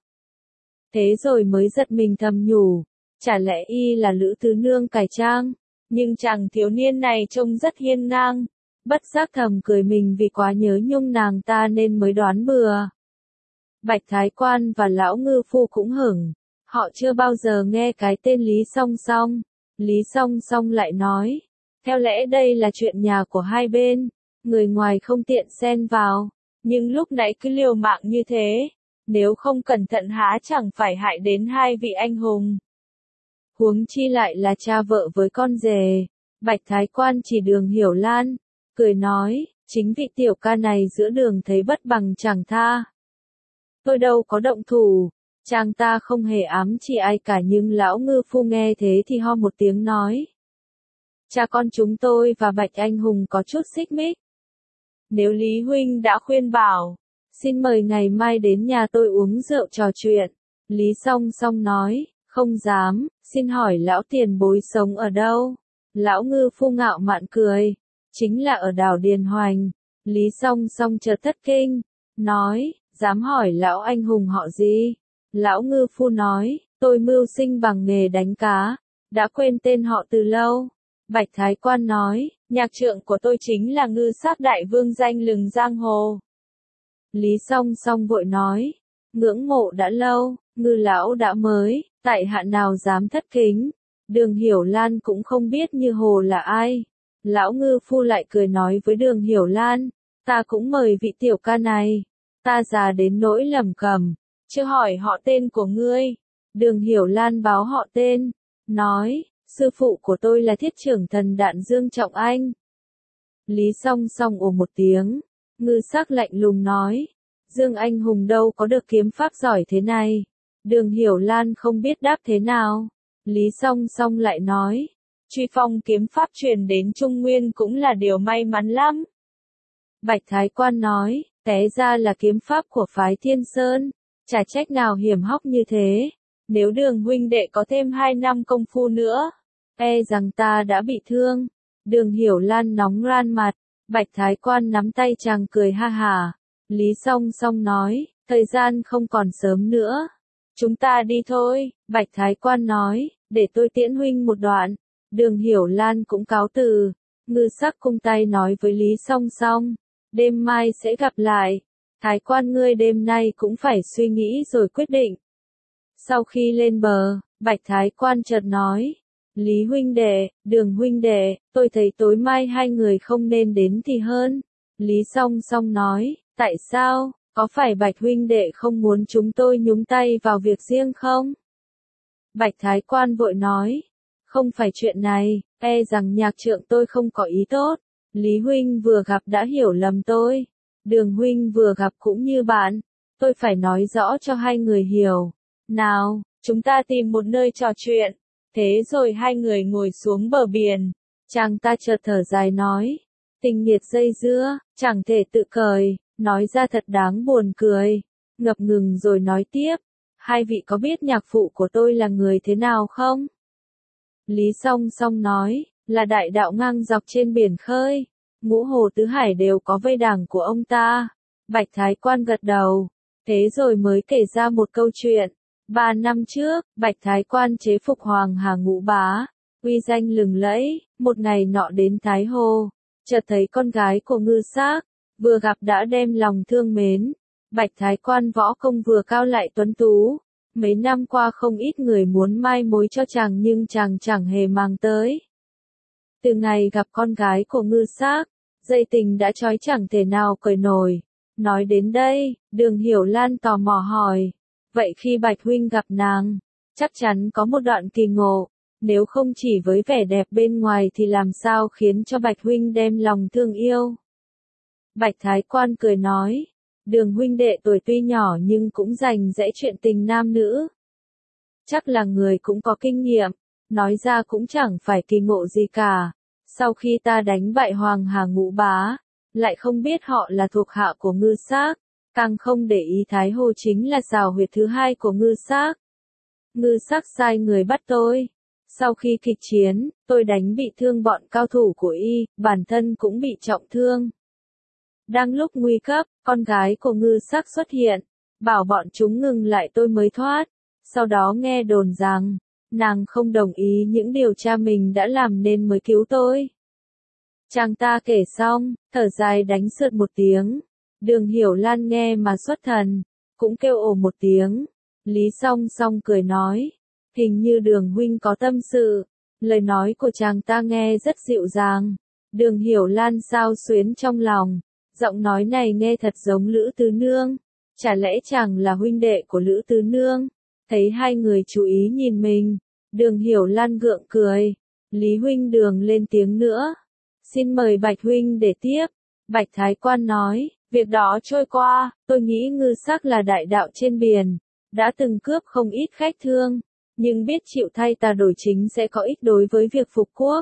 Thế rồi mới giật mình thầm nhủ, chả lẽ y là Lữ Tứ Nương cải trang, nhưng chàng thiếu niên này trông rất hiên ngang, bất giác thầm cười mình vì quá nhớ nhung nàng ta nên mới đoán bừa. Bạch Thái Quan và Lão Ngư Phu cũng hửng, họ chưa bao giờ nghe cái tên Lý Song Song. Lý Song Song lại nói, theo lẽ đây là chuyện nhà của hai bên, người ngoài không tiện xen vào, nhưng lúc nãy cứ liều mạng như thế, nếu không cẩn thận há chẳng phải hại đến hai vị anh hùng. Huống chi lại là cha vợ với con rể. Bạch Thái Quan chỉ Đường Hiểu Lan, cười nói, chính vị tiểu ca này giữa đường thấy bất bằng chẳng tha. Tôi đâu có động thủ, chàng ta không hề ám chỉ ai cả, nhưng Lão Ngư Phu nghe thế thì ho một tiếng nói. Cha con chúng tôi và Bạch Anh Hùng có chút xích mích. Nếu Lý Huynh đã khuyên bảo, xin mời ngày mai đến nhà tôi uống rượu trò chuyện. Lý Song Song nói, không dám, xin hỏi lão tiền bối sống ở đâu? Lão Ngư Phu ngạo mạn cười, chính là ở đảo Điền Hoành. Lý Song Song chợt thất kinh, nói, dám hỏi lão anh hùng họ gì? Lão Ngư Phu nói, tôi mưu sinh bằng nghề đánh cá, đã quên tên họ từ lâu. Bạch Thái Quan nói, nhạc trượng của tôi chính là Ngư Sát đại vương danh lừng giang hồ. Lý Song Song vội nói, ngưỡng mộ đã lâu, Ngư lão đã mới, tại hạ nào dám thất kính. Đường Hiểu Lan cũng không biết Như Hồ là ai. Lão Ngư Phu lại cười nói với Đường Hiểu Lan, ta cũng mời vị tiểu ca này. Ta già đến nỗi lẩm cẩm, chưa hỏi họ tên của ngươi. Đường Hiểu Lan báo họ tên, nói, sư phụ của tôi là Thiết Trưởng Thần Đạn Dương Trọng Anh. Lý Song Song ồ một tiếng, Ngư Sắc lạnh lùng nói, Dương Anh Hùng đâu có được kiếm pháp giỏi thế này. Đường Hiểu Lan không biết đáp thế nào. Lý Song Song lại nói, truy phong kiếm pháp truyền đến Trung Nguyên cũng là điều may mắn lắm. Bạch Thái Quan nói, té ra là kiếm pháp của phái Thiên Sơn, chả trách nào hiểm hóc như thế. Nếu Đường huynh đệ có thêm hai năm công phu nữa, e rằng ta đã bị thương. Đường Hiểu Lan nóng ran mặt, Bạch Thái Quan nắm tay chàng cười ha hả. Lý Song Song nói, thời gian không còn sớm nữa, chúng ta đi thôi. Bạch Thái Quan nói, để tôi tiễn huynh một đoạn. Đường Hiểu Lan cũng cáo từ. Ngư Sắc cung tay nói với Lý Song Song, đêm mai sẽ gặp lại. Thái Quan ngươi đêm nay cũng phải suy nghĩ rồi quyết định. Sau khi lên bờ, Bạch Thái Quan chợt nói, Lý huynh đệ, Đường huynh đệ, tôi thấy tối mai hai người không nên đến thì hơn. Lý Song Song nói, tại sao, có phải Bạch huynh đệ không muốn chúng tôi nhúng tay vào việc riêng không? Bạch Thái Quan vội nói, không phải chuyện này, e rằng nhạc trượng tôi không có ý tốt. Lý huynh vừa gặp đã hiểu lầm tôi. Đường huynh vừa gặp cũng như bạn, tôi phải nói rõ cho hai người hiểu. Nào, chúng ta tìm một nơi trò chuyện. Thế rồi hai người ngồi xuống bờ biển. Chàng ta chợt thở dài nói, tình nghiệt dây dưa, chẳng thể tự cởi, nói ra thật đáng buồn cười. Ngập ngừng rồi nói tiếp, hai vị có biết nhạc phụ của tôi là người thế nào không? Lý Song Song nói, là đại đạo ngang dọc trên biển khơi, ngũ hồ tứ hải đều có vây đảng của ông ta. Bạch Thái Quan gật đầu, thế rồi mới kể ra một câu chuyện. Ba năm trước, Bạch Thái Quan chế phục Hoàng Hà Ngũ Bá, uy danh lừng lẫy, một ngày nọ đến Thái Hồ, chợt thấy con gái của Ngư Xác, vừa gặp đã đem lòng thương mến. Bạch Thái Quan võ công vừa cao lại tuấn tú, mấy năm qua không ít người muốn mai mối cho chàng nhưng chàng chẳng hề mang tới. Từ ngày gặp con gái của Ngư Xác, dây tình đã trói chẳng thể nào cởi nổi. Nói đến đây, Đường Hiểu Lan tò mò hỏi, vậy khi Bạch huynh gặp nàng, chắc chắn có một đoạn kỳ ngộ, nếu không chỉ với vẻ đẹp bên ngoài thì làm sao khiến cho Bạch huynh đem lòng thương yêu? Bạch Thái Quan cười nói, Đường huynh đệ tuổi tuy nhỏ nhưng cũng rành rẽ chuyện tình nam nữ. Chắc là người cũng có kinh nghiệm, nói ra cũng chẳng phải kỳ ngộ gì cả. Sau khi ta đánh bại Hoàng Hà Ngũ Bá, lại không biết họ là thuộc hạ của Ngư Xác, càng không để ý Thái Hồ chính là xào huyệt thứ hai của Ngư Xác. Ngư Xác sai người bắt tôi. Sau khi kịch chiến, tôi đánh bị thương bọn cao thủ của y, bản thân cũng bị trọng thương. Đang lúc nguy cấp, con gái của Ngư Xác xuất hiện, bảo bọn chúng ngừng lại tôi mới thoát. Sau đó nghe đồn rằng, nàng không đồng ý những điều cha mình đã làm nên mới cứu tôi. Chàng ta kể xong, thở dài đánh sượt một tiếng. Đường Hiểu Lan nghe mà xuất thần, cũng kêu ồ một tiếng. Lý Song Song cười nói, hình như Đường huynh có tâm sự. Lời nói của chàng ta nghe rất dịu dàng. Đường Hiểu Lan sao xuyến trong lòng, giọng nói này nghe thật giống Lữ Tứ Nương. Chả lẽ chàng là huynh đệ của Lữ Tứ Nương? Thấy hai người chú ý nhìn mình, Đường Hiểu Lan gượng cười. Lý huynh Đường lên tiếng nữa. Xin mời Bạch huynh để tiếp. Bạch Thái Quan nói, việc đó trôi qua, tôi nghĩ Ngư Xác là đại đạo trên biển, đã từng cướp không ít khách thương, nhưng biết chịu thay ta đổi chính sẽ có ích đối với việc phục quốc.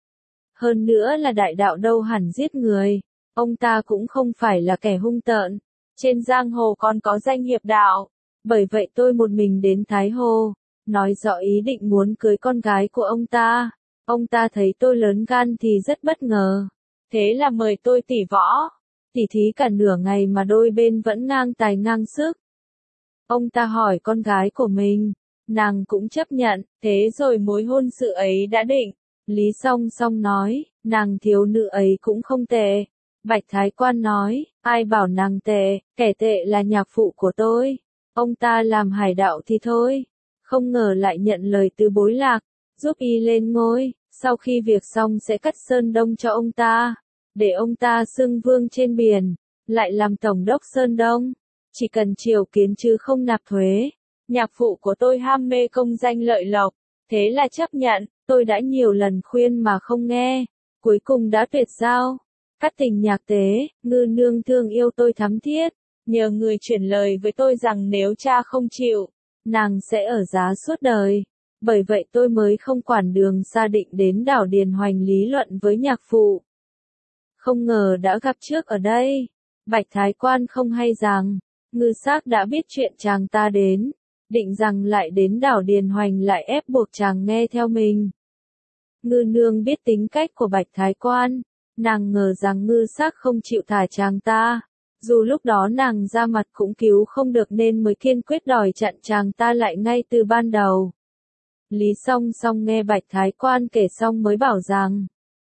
Hơn nữa là đại đạo đâu hẳn giết người, ông ta cũng không phải là kẻ hung tợn, trên giang hồ còn có danh hiệp đạo, bởi vậy tôi một mình đến Thái Hồ, nói rõ ý định muốn cưới con gái của ông ta. Ông ta thấy tôi lớn gan thì rất bất ngờ, thế là mời tôi tỉ võ, tỉ thí cả nửa ngày mà đôi bên vẫn ngang tài ngang sức. Ông ta hỏi con gái của mình, nàng cũng chấp nhận, thế rồi mối hôn sự ấy đã định. Lý Song Song nói, nàng thiếu nữ ấy cũng không tệ. Bạch Thái Quan nói, ai bảo nàng tệ, kẻ tệ là nhạc phụ của tôi. Ông ta làm hải đạo thì thôi, không ngờ lại nhận lời từ bối lạc, giúp y lên ngôi, sau khi việc xong sẽ cắt Sơn Đông cho ông ta, để ông ta xưng vương trên biển, lại làm tổng đốc Sơn Đông, chỉ cần triều kiến chứ không nạp thuế. Nhạc phụ của tôi ham mê công danh lợi lộc, thế là chấp nhận, tôi đã nhiều lần khuyên mà không nghe, cuối cùng đã tuyệt giao. Cắt tình nhạc tế, Ngư nương thương yêu tôi thắm thiết, nhờ người chuyển lời với tôi rằng nếu cha không chịu, nàng sẽ ở giá suốt đời. Bởi vậy tôi mới không quản đường xa định đến đảo Điền Hoành lý luận với nhạc phụ. Không ngờ đã gặp trước ở đây. Bạch Thái Quan không hay rằng, Ngư Xác đã biết chuyện chàng ta đến, định rằng lại đến đảo Điền Hoành lại ép buộc chàng nghe theo mình. Ngư nương biết tính cách của Bạch Thái Quan, nàng ngờ rằng Ngư Xác không chịu thả chàng ta, dù lúc đó nàng ra mặt cũng cứu không được nên mới kiên quyết đòi chặn chàng ta lại ngay từ ban đầu. Lý Song Song nghe Bạch Thái Quan kể xong mới bảo rằng,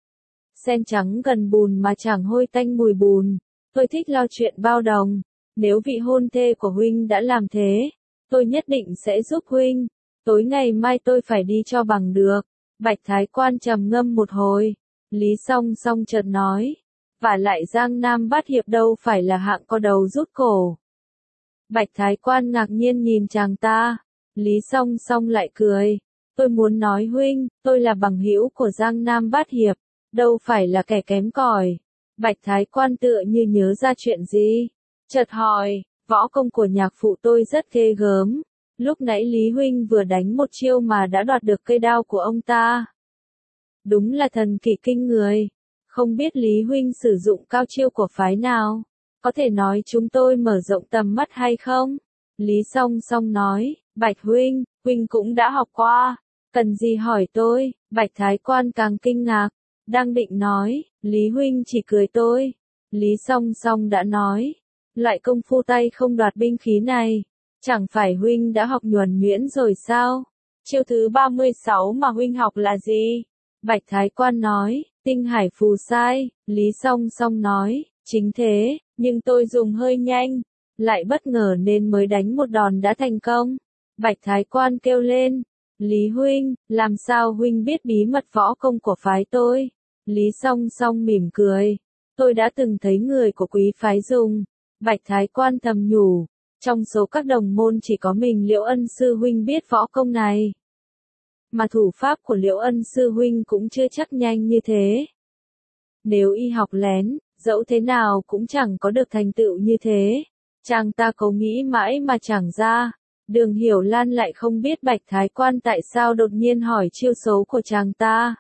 sen trắng gần bùn mà chẳng hôi tanh mùi bùn, tôi thích lo chuyện bao đồng, nếu vị hôn thê của huynh đã làm thế, tôi nhất định sẽ giúp huynh, tối ngày mai tôi phải đi cho bằng được. Bạch Thái Quan trầm ngâm một hồi, Lý Song Song chợt nói, và lại Giang Nam Bát Hiệp đâu phải là hạng có đầu rút cổ. Bạch Thái Quan ngạc nhiên nhìn chàng ta, Lý Song Song lại cười, tôi muốn nói huynh, tôi là bằng hữu của Giang Nam Bát Hiệp, đâu phải là kẻ kém cỏi. Bạch Thái Quan tựa như nhớ ra chuyện gì, chợt hỏi, võ công của nhạc phụ tôi rất ghê gớm. Lúc nãy Lý Huynh vừa đánh một chiêu mà đã đoạt được cây đao của ông ta. Đúng là thần kỳ kinh người. Không biết Lý Huynh sử dụng cao chiêu của phái nào? Có thể nói chúng tôi mở rộng tầm mắt hay không? Lý Song Song nói, Bạch Huynh, Huynh cũng đã học qua. Cần gì hỏi tôi? Bạch Thái Quan càng kinh ngạc. Đang định nói, Lý Huynh chỉ cười tôi. Lý Song Song đã nói, loại công phu tay không đoạt binh khí này. Chẳng phải Huynh đã học nhuần nhuyễn rồi sao? Chiêu thứ ba mươi sáu mà Huynh học là gì? Bạch Thái Quan nói, tinh hải phù sai. Lý Song Song nói, chính thế, nhưng tôi dùng hơi nhanh, lại bất ngờ nên mới đánh một đòn đã thành công. Bạch Thái Quan kêu lên, Lý Huynh, làm sao Huynh biết bí mật võ công của phái tôi? Lý Song Song mỉm cười, tôi đã từng thấy người của quý phái dùng. Bạch Thái Quan thầm nhủ, trong số các đồng môn chỉ có mình Liễu Ân Sư Huynh biết võ công này. Mà thủ pháp của Liễu Ân Sư Huynh cũng chưa chắc nhanh như thế. Nếu y học lén, dẫu thế nào cũng chẳng có được thành tựu như thế. Chàng ta cố nghĩ mãi mà chẳng ra. Đường Hiểu Lan lại không biết Bạch Thái Quan tại sao đột nhiên hỏi chiêu số của chàng ta.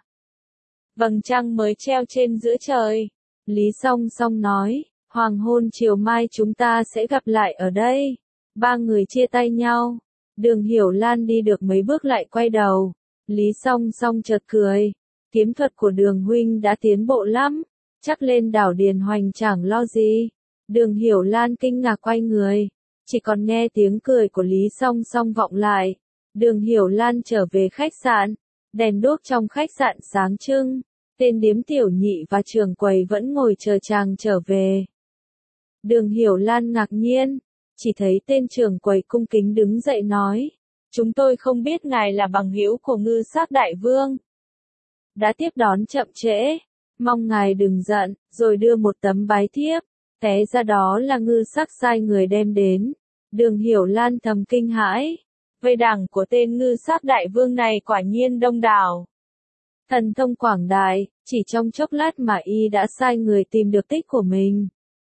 Vầng trăng mới treo trên giữa trời. Lý Song Song nói, hoàng hôn chiều mai chúng ta sẽ gặp lại ở đây. Ba người chia tay nhau. Đường Hiểu Lan đi được mấy bước lại quay đầu. Lý Song Song chợt cười. Kiếm thuật của Đường Huynh đã tiến bộ lắm. Chắc lên đảo Điền Hoành chẳng lo gì. Đường Hiểu Lan kinh ngạc quay người. Chỉ còn nghe tiếng cười của Lý Song Song vọng lại. Đường Hiểu Lan trở về khách sạn. Đèn đuốc trong khách sạn sáng trưng. Tên điếm tiểu nhị và trưởng quầy vẫn ngồi chờ chàng trở về. Đường Hiểu Lan ngạc nhiên. Chỉ thấy tên trưởng quầy cung kính đứng dậy nói. Chúng tôi không biết ngài là bằng hữu của Ngư Sắc Đại Vương. Đã tiếp đón chậm trễ. Mong ngài đừng giận, rồi đưa một tấm bái thiếp. Té ra đó là Ngư Sắc sai người đem đến. Đường Hiểu Lan thầm kinh hãi. Vây đảng của tên Ngư Sắc Đại Vương này quả nhiên đông đảo. Thần thông quảng đại, chỉ trong chốc lát mà y đã sai người tìm được tích của mình.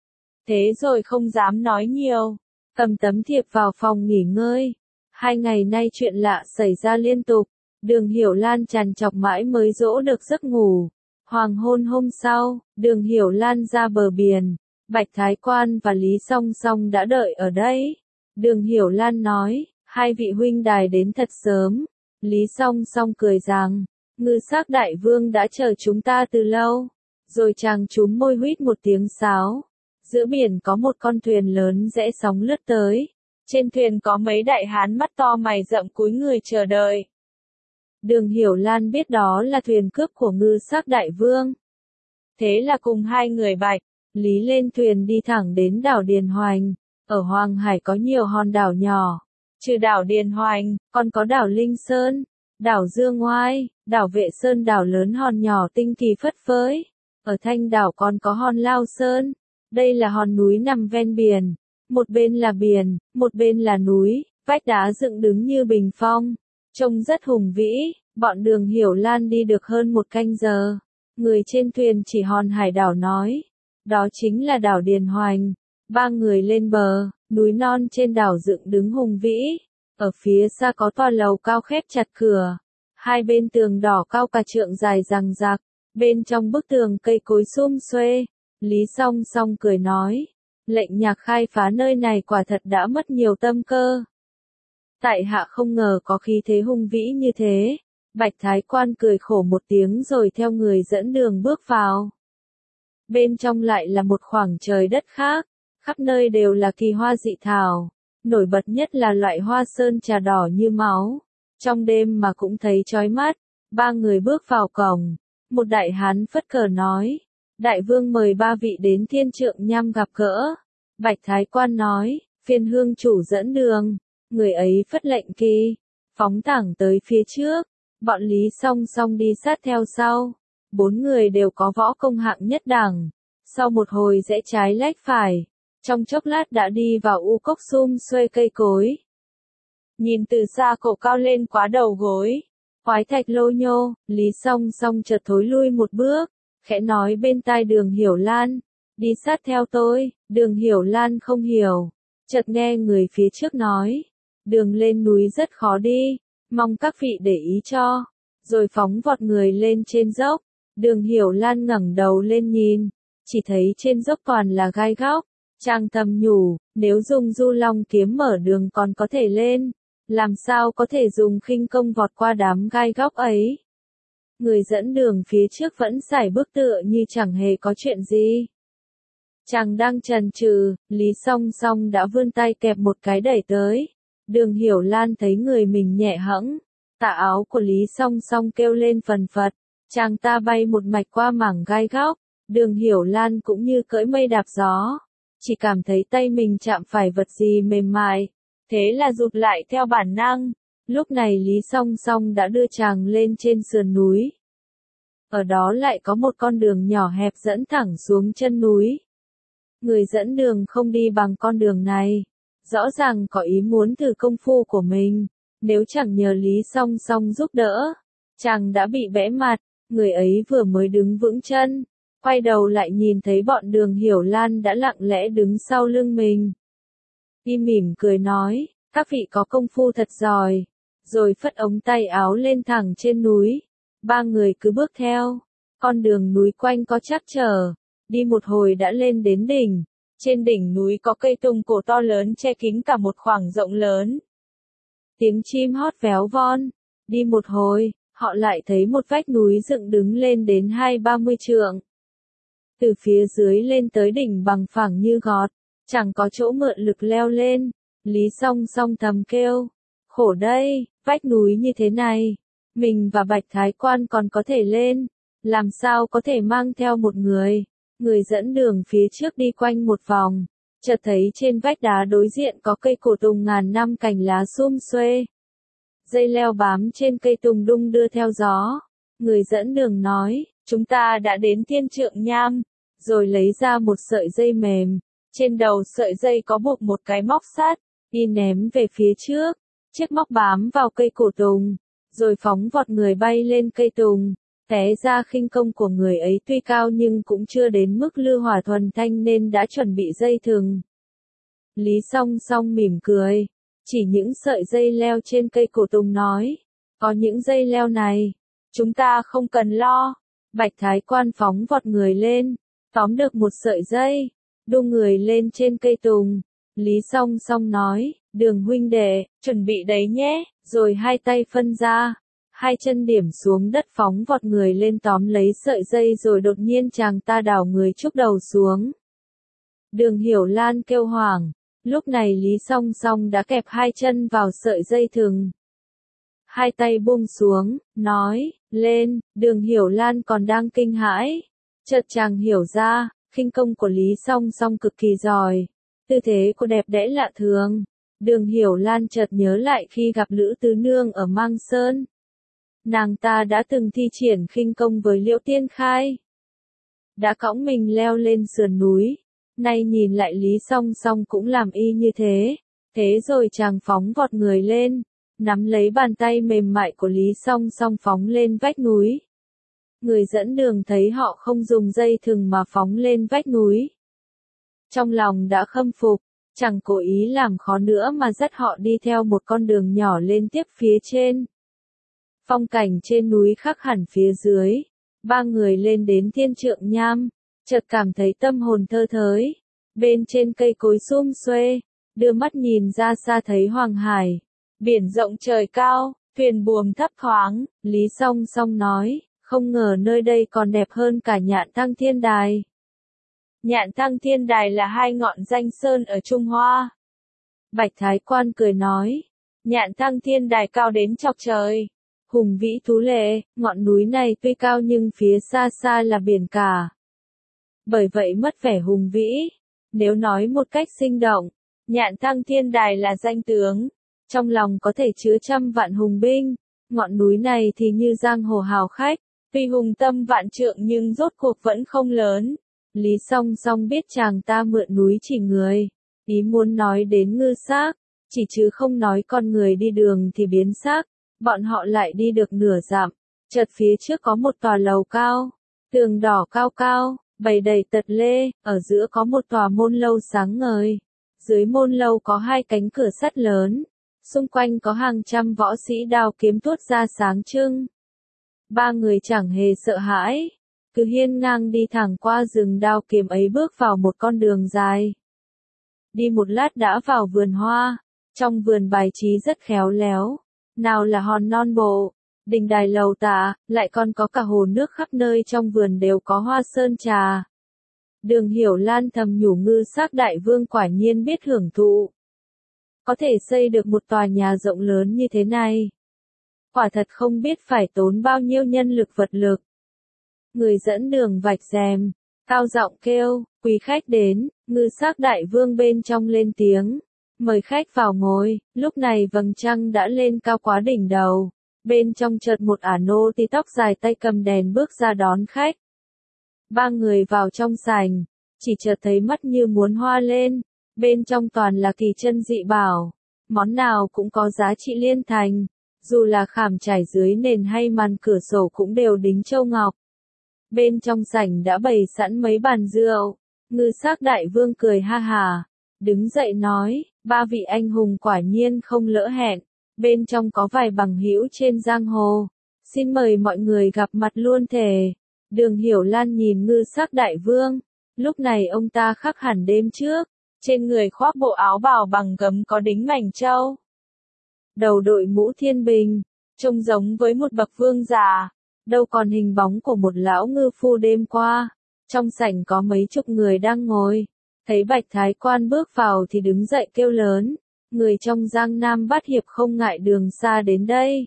Thế rồi không dám nói nhiều. Cầm tấm thiệp vào phòng nghỉ ngơi. Hai ngày nay chuyện lạ xảy ra liên tục. Đường Hiểu Lan trằn trọc mãi mới dỗ được giấc ngủ. Hoàng hôn hôm sau, Đường Hiểu Lan ra bờ biển. Bạch Thái Quan và Lý Song Song đã đợi ở đây. Đường Hiểu Lan nói, hai vị huynh đài đến thật sớm. Lý Song Song cười rằng, Ngư Sắc Đại Vương đã chờ chúng ta từ lâu. Rồi chàng chúm môi huýt một tiếng sáo. Giữa biển có một con thuyền lớn rẽ sóng lướt tới. Trên thuyền có mấy đại hán mắt to mày rậm cúi người chờ đợi. Đường Hiểu Lan biết đó là thuyền cướp của Ngư Sắc Đại Vương. Thế là cùng hai người Bạch, Lý lên thuyền đi thẳng đến đảo Điền Hoành. Ở Hoàng Hải có nhiều hòn đảo nhỏ. Trừ đảo Điền Hoành, còn có đảo Linh Sơn, đảo Dương Ngoai, đảo Vệ Sơn, đảo lớn hòn nhỏ tinh kỳ phất phới. Ở Thanh đảo còn có hòn Lao Sơn. Đây là hòn núi nằm ven biển. Một bên là biển, một bên là núi, vách đá dựng đứng như bình phong. Trông rất hùng vĩ, bọn Đường Hiểu Lan đi được hơn một canh giờ. Người trên thuyền chỉ hòn hải đảo nói. Đó chính là đảo Điền Hoành. Ba người lên bờ, núi non trên đảo dựng đứng hùng vĩ. Ở phía xa có tòa lầu cao khép chặt cửa. Hai bên tường đỏ cao cả trượng dài rằng rạc. Bên trong bức tường cây cối sum xuê. Lý Song Song cười nói. Lệnh nhạc khai phá nơi này quả thật đã mất nhiều tâm cơ. Tại hạ không ngờ có khí thế hung vĩ như thế. Bạch Thái Quan cười khổ một tiếng rồi theo người dẫn đường bước vào. Bên trong lại là một khoảng trời đất khác. Khắp nơi đều là kỳ hoa dị thảo. Nổi bật nhất là loại hoa sơn trà đỏ như máu. Trong đêm mà cũng thấy chói mắt. Ba người bước vào cổng. Một đại hán phất cờ nói. Đại vương mời ba vị đến Thiên Trượng Nham gặp gỡ. Bạch Thái Quan nói. Phiên hương chủ dẫn đường. Người ấy phất lệnh kỳ. Phóng thẳng tới phía trước. Bọn Lý Song Song đi sát theo sau. Bốn người đều có võ công hạng nhất đẳng. Sau một hồi rẽ trái lách phải. Trong chốc lát đã đi vào u cốc sum xuê cây cối. Nhìn từ xa cổ cao lên quá đầu gối. Khoái thạch lô nhô, Lý Song Song chợt thối lui một bước. khẽ nói bên tai Đường Hiểu Lan, đi sát theo tôi. Đường Hiểu Lan không hiểu, chợt nghe người phía trước nói, đường lên núi rất khó đi, mong các vị để ý cho, rồi phóng vọt người lên trên dốc. Đường Hiểu Lan ngẩng đầu lên nhìn, chỉ thấy trên dốc toàn là gai góc, chàng thầm nhủ, nếu dùng Du Long kiếm mở đường còn có thể lên, làm sao có thể dùng khinh công vọt qua đám gai góc ấy. Người dẫn đường phía trước vẫn sải bước tựa như chẳng hề có chuyện gì. Chàng đang chần chừ, Lý Song Song đã vươn tay kẹp một cái đẩy tới. Đường Hiểu Lan thấy người mình nhẹ hẫng, tà áo của Lý Song Song kêu lên phần phật, chàng ta bay một mạch qua mảng gai góc. Đường Hiểu Lan cũng như cưỡi mây đạp gió, chỉ cảm thấy tay mình chạm phải vật gì mềm mại, thế là rụt lại theo bản năng. Lúc này Lý Song Song đã đưa chàng lên trên sườn núi. Ở đó lại có một con đường nhỏ hẹp dẫn thẳng xuống chân núi. Người dẫn đường không đi bằng con đường này, rõ ràng có ý muốn thử công phu của mình, nếu chẳng nhờ Lý Song Song giúp đỡ, chàng đã bị bẽ mặt. Người ấy vừa mới đứng vững chân, quay đầu lại nhìn thấy bọn Đường Hiểu Lan đã lặng lẽ đứng sau lưng mình. Y mỉm cười nói, các vị có công phu thật giỏi, rồi phất ống tay áo lên thẳng trên núi. Ba người cứ bước theo, con đường núi quanh có trắc trở, đi một hồi đã lên đến đỉnh. Trên đỉnh núi có cây tùng cổ to lớn che kín cả một khoảng rộng lớn. Tiếng chim hót véo von, đi một hồi, họ lại thấy một vách núi dựng đứng lên đến hai ba mươi trượng. Từ phía dưới lên tới đỉnh bằng phẳng như gọt, chẳng có chỗ mượn lực leo lên. Lý Song Song thầm kêu, khổ đây, vách núi như thế này, mình và Bạch Thái Quan còn có thể lên, làm sao có thể mang theo một người. Người dẫn đường phía trước đi quanh một vòng, chợt thấy trên vách đá đối diện có cây cổ tùng ngàn năm cành lá sum xuê. Dây leo bám trên cây tùng đung đưa theo gió. Người dẫn đường nói, chúng ta đã đến Thiên Trượng Nham, rồi lấy ra một sợi dây mềm. Trên đầu sợi dây có buộc một cái móc sắt, đi ném về phía trước. Chiếc móc bám vào cây cổ tùng, rồi phóng vọt người bay lên cây tùng. Té ra khinh công của người ấy tuy cao nhưng cũng chưa đến mức Lư Hỏa Thuần Thanh nên đã chuẩn bị dây thừng. Lý Song Song mỉm cười, chỉ những sợi dây leo trên cây cổ tùng nói, có những dây leo này, chúng ta không cần lo. Bạch Thái Quan phóng vọt người lên, tóm được một sợi dây, đung người lên trên cây tùng. Lý Song Song nói, Đường huynh đệ, chuẩn bị đấy nhé, rồi hai tay phân ra. Hai chân điểm xuống đất phóng vọt người lên tóm lấy sợi dây rồi đột nhiên chàng ta đảo người chúc đầu xuống. Đường Hiểu Lan kêu hoảng, lúc này Lý Song Song đã kẹp hai chân vào sợi dây thừng. Hai tay buông xuống, nói, lên. Đường Hiểu Lan còn đang kinh hãi, chợt chàng hiểu ra, khinh công của Lý Song Song cực kỳ giỏi, tư thế cô đẹp đẽ lạ thường. Đường Hiểu Lan chợt nhớ lại khi gặp Lữ Tứ Nương ở Mang Sơn. Nàng ta đã từng thi triển khinh công với Liễu Tiên Khai, đã cõng mình leo lên sườn núi, nay nhìn lại Lý Song Song cũng làm y như thế. Thế rồi chàng phóng vọt người lên, nắm lấy bàn tay mềm mại của Lý Song Song phóng lên vách núi. Người dẫn đường thấy họ không dùng dây thừng mà phóng lên vách núi, trong lòng đã khâm phục, chẳng cố ý làm khó nữa mà dắt họ đi theo một con đường nhỏ lên tiếp phía trên. Phong cảnh trên núi khác hẳn phía dưới. Ba người lên đến Thiên Trượng Nham, chợt cảm thấy tâm hồn thơ thới. Bên trên cây cối sum xuê, đưa mắt nhìn ra xa thấy Hoàng Hải, biển rộng trời cao, thuyền buồm thấp thoáng. Lý Song Song nói, không ngờ nơi đây còn đẹp hơn cả Nhạn Thăng Thiên Đài. Nhạn Thăng Thiên Đài là hai ngọn danh sơn ở Trung Hoa. Bạch Thái Quan cười nói, Nhạn Thăng Thiên Đài cao đến chọc trời, hùng vĩ thú lệ. Ngọn núi này tuy cao nhưng phía xa xa là biển cả, bởi vậy mất vẻ hùng vĩ. Nếu nói một cách sinh động, Nhạn Thăng Thiên Đài là danh tướng, trong lòng có thể chứa trăm vạn hùng binh. Ngọn núi này thì như giang hồ hào khách, tuy hùng tâm vạn trượng nhưng rốt cuộc vẫn không lớn. Lý Song Song biết chàng ta mượn núi chỉ người, ý muốn nói đến ngư xác, chỉ chứ không nói con người đi đường thì biến xác. Bọn họ lại đi được nửa dặm, chợt phía trước có một tòa lầu cao, Tường đỏ cao cao, bày đầy tật lê, ở giữa có một tòa môn lâu sáng ngời. Dưới môn lâu có hai cánh cửa sắt lớn, xung quanh có hàng trăm võ sĩ đao kiếm tuốt ra sáng trưng. Ba người chẳng hề sợ hãi, cứ hiên ngang đi thẳng qua rừng đao kiếm ấy bước vào một con đường dài. Đi một lát đã vào vườn hoa, trong vườn bài trí rất khéo léo, nào là hòn non bộ, đình đài lầu tả, lại còn có cả hồ nước khắp nơi trong vườn đều có hoa sơn trà. Đường Hiểu Lan thầm nhủ Ngư Sắc Đại Vương quả nhiên biết hưởng thụ. Có thể xây được một tòa nhà rộng lớn như thế này. Quả thật không biết phải tốn bao nhiêu nhân lực vật lực. Người dẫn đường vạch rèm, cao giọng kêu, quý khách đến, Ngư Sắc Đại Vương bên trong lên tiếng. Mời khách vào ngồi, lúc này vầng trăng đã lên cao quá đỉnh đầu. Bên trong chợt một ả nô tỳ tóc dài tay cầm đèn bước ra đón khách. Ba người vào trong sảnh, chỉ chợt thấy mắt như muốn hoa lên, bên trong toàn là kỳ chân dị bảo, món nào cũng có giá trị liên thành, dù là khảm trải dưới nền hay màn cửa sổ cũng đều đính châu ngọc. Bên trong sảnh đã bày sẵn mấy bàn rượu, Ngư Sắc Đại Vương cười ha hà, đứng dậy nói, ba vị anh hùng quả nhiên không lỡ hẹn, bên trong có vài bằng hữu trên giang hồ, xin mời mọi người gặp mặt luôn thề. Đường Hiểu Lan nhìn Ngư Sắc Đại Vương, lúc này ông ta khác hẳn đêm trước, trên người khoác bộ áo bào bằng gấm có đính mảnh châu. Đầu đội mũ thiên bình, trông giống với một bậc vương già, đâu còn hình bóng của một lão ngư phu đêm qua. Trong sảnh có mấy chục người đang ngồi, thấy Bạch Thái Quan bước vào thì đứng dậy kêu lớn, người trong Giang Nam Bát Hiệp không ngại đường xa đến đây.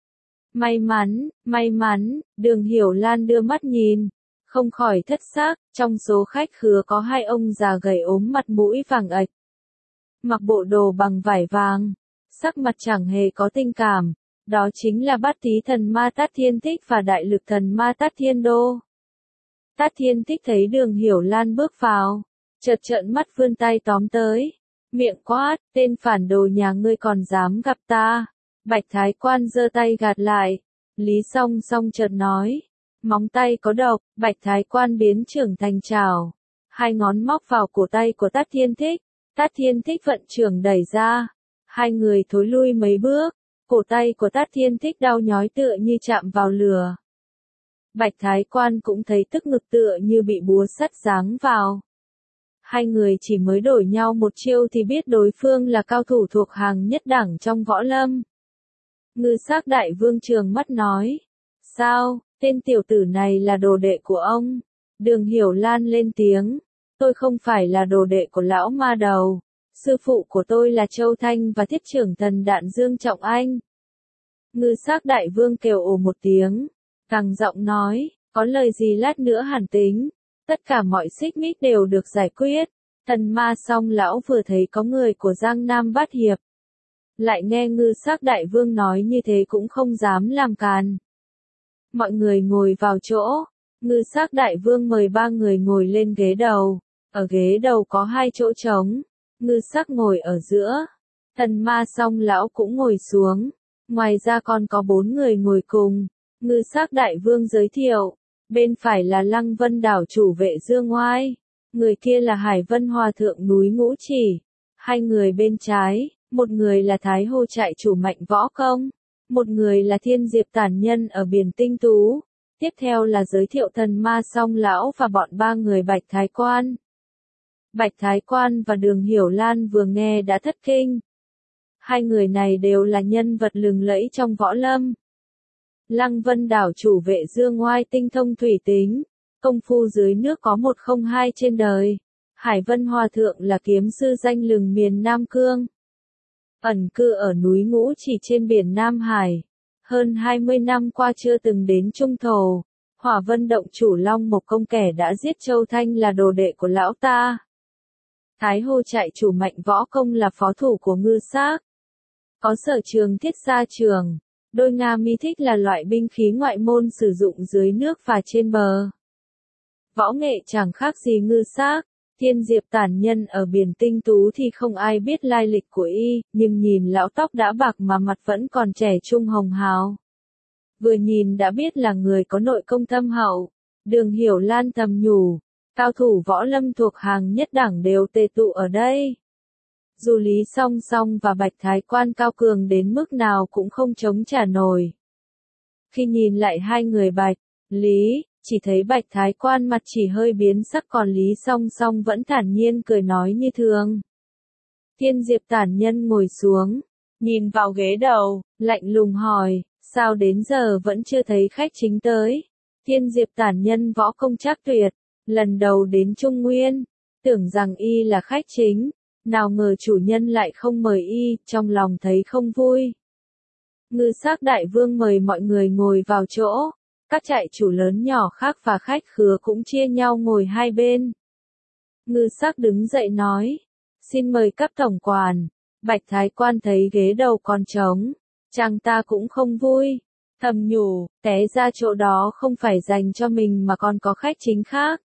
May mắn, may mắn, Đường Hiểu Lan đưa mắt nhìn, không khỏi thất xác, trong số khách khứa có hai ông già gầy ốm mặt mũi vàng ạch. Mặc bộ đồ bằng vải vàng, sắc mặt chẳng hề có tình cảm, đó chính là Bát Tý Thần Ma Tát Thiên Thích và Đại Lực Thần Ma Tát Thiên Đô. Tát Thiên Thích thấy Đường Hiểu Lan bước vào, chợt trợn mắt vươn tay tóm tới, miệng quát, tên phản đồ nhà ngươi còn dám gặp ta. Bạch Thái Quan giơ tay gạt lại, Lý Song Song chợt nói, móng tay có độc. Bạch Thái Quan biến trưởng thành chảo, hai ngón móc vào cổ tay của Tát Thiên Thích, Tát Thiên Thích vận trưởng đẩy ra, hai người thối lui mấy bước, cổ tay của Tát Thiên Thích đau nhói tựa như chạm vào lửa. Bạch Thái Quan cũng thấy tức ngực tựa như bị búa sắt giáng vào. Hai người chỉ mới đổi nhau một chiêu thì biết đối phương là cao thủ thuộc hàng nhất đẳng trong võ lâm. Ngư Sắc Đại Vương trừng mắt nói, sao, tên tiểu tử này là đồ đệ của ông? Đường Hiểu Lan lên tiếng, tôi không phải là đồ đệ của lão ma đầu, sư phụ của tôi là Châu Thanh và thiết trưởng thần Đạn Dương Trọng Anh. Ngư Sắc Đại Vương kêu ồ một tiếng, gằn giọng nói, có lời gì lát nữa hẳn tính, tất cả mọi xích mích đều được giải quyết. Thần Ma Song lão vừa thấy có người của Giang Nam Bát Hiệp, lại nghe Ngư Sắc Đại Vương nói như thế cũng không dám làm càn. Mọi người ngồi vào chỗ, Ngư Sắc Đại Vương mời ba người ngồi lên ghế đầu, ở ghế đầu có hai chỗ trống, Ngư Sắc ngồi ở giữa, Thần Ma Song lão cũng ngồi xuống, ngoài ra còn có bốn người ngồi cùng. Ngư Sắc Đại Vương giới thiệu, bên phải là Lăng Vân đảo chủ Vệ Dương Oai, người kia là Hải Vân Hòa thượng núi Ngũ Chỉ, hai người bên trái, một người là Thái Hồ trại chủ Mạnh Võ Công, một người là Thiên Diệp Tản Nhân ở Biển Tinh Tú. Tiếp theo là giới thiệu Thần Ma Song lão và bọn ba người Bạch Thái Quan. Bạch Thái Quan và Đường Hiểu Lan vừa nghe đã thất kinh. Hai người này đều là nhân vật lừng lẫy trong võ lâm. Lăng Vân đảo chủ Vệ Dương Oai tinh thông thủy tính, công phu dưới nước có một không hai trên đời. Hải Vân Hòa thượng là kiếm sư danh lừng miền Nam Cương, ẩn cư ở núi Ngũ Chỉ trên biển Nam Hải, hơn hai mươi năm qua chưa từng đến Trung Thổ. Hỏa Vân động chủ Long Mộc Công kẻ đã giết Châu Thanh là đồ đệ của lão ta. Thái Hồ trại chủ Mạnh Võ Công là phó thủ của Ngư Sắc. Có sở trường Thiết Sa Trường, đôi Nga Mi Thích là loại binh khí ngoại môn sử dụng dưới nước và trên bờ. Võ nghệ chẳng khác gì Ngư Sắc. Thiên Diệp Tản Nhân ở Biển Tinh Tú thì không ai biết lai lịch của y, nhưng nhìn lão tóc đã bạc mà mặt vẫn còn trẻ trung hồng hào. Vừa nhìn đã biết là người có nội công thâm hậu. Đường Hiểu Lan thầm nhủ, cao thủ võ lâm thuộc hàng nhất đẳng đều tề tụ ở đây. Dù Lý Song Song và Bạch Thái Quan cao cường đến mức nào cũng không chống trả nổi. Khi nhìn lại hai người Bạch, Lý, chỉ thấy Bạch Thái Quan mặt chỉ hơi biến sắc còn Lý Song Song vẫn thản nhiên cười nói như thường. Thiên Diệp Tản Nhân ngồi xuống, nhìn vào ghế đầu, lạnh lùng hỏi, sao đến giờ vẫn chưa thấy khách chính tới? Thiên Diệp Tản Nhân võ công trác tuyệt, lần đầu đến Trung Nguyên, tưởng rằng y là khách chính, nào ngờ chủ nhân lại không mời y, trong lòng thấy không vui. Ngư Sắc Đại Vương mời mọi người ngồi vào chỗ, các trại chủ lớn nhỏ khác và khách khứa cũng chia nhau ngồi hai bên. Ngư Sắc đứng dậy nói, xin mời cấp tổng quản. Bạch Thái Quan thấy ghế đầu còn trống, chàng ta cũng không vui, thầm nhủ, té ra chỗ đó không phải dành cho mình mà còn có khách chính khác.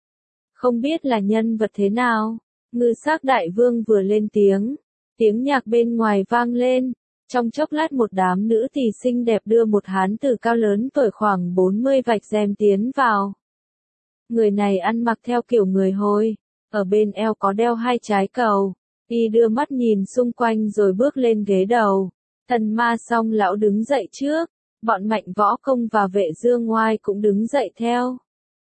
Không biết là nhân vật thế nào, Ngư Sắc Đại Vương vừa lên tiếng, tiếng nhạc bên ngoài vang lên, trong chốc lát một đám nữ tỳ xinh đẹp đưa một hán tử cao lớn tuổi khoảng bốn mươi vạch rèm tiến vào. Người này ăn mặc theo kiểu người Hồi, ở bên eo có đeo hai trái cầu. Y đưa mắt nhìn xung quanh rồi bước lên ghế đầu. Thần Ma Song lão đứng dậy trước, bọn Mạnh Võ Công và Vệ Dương Ngoai cũng đứng dậy theo.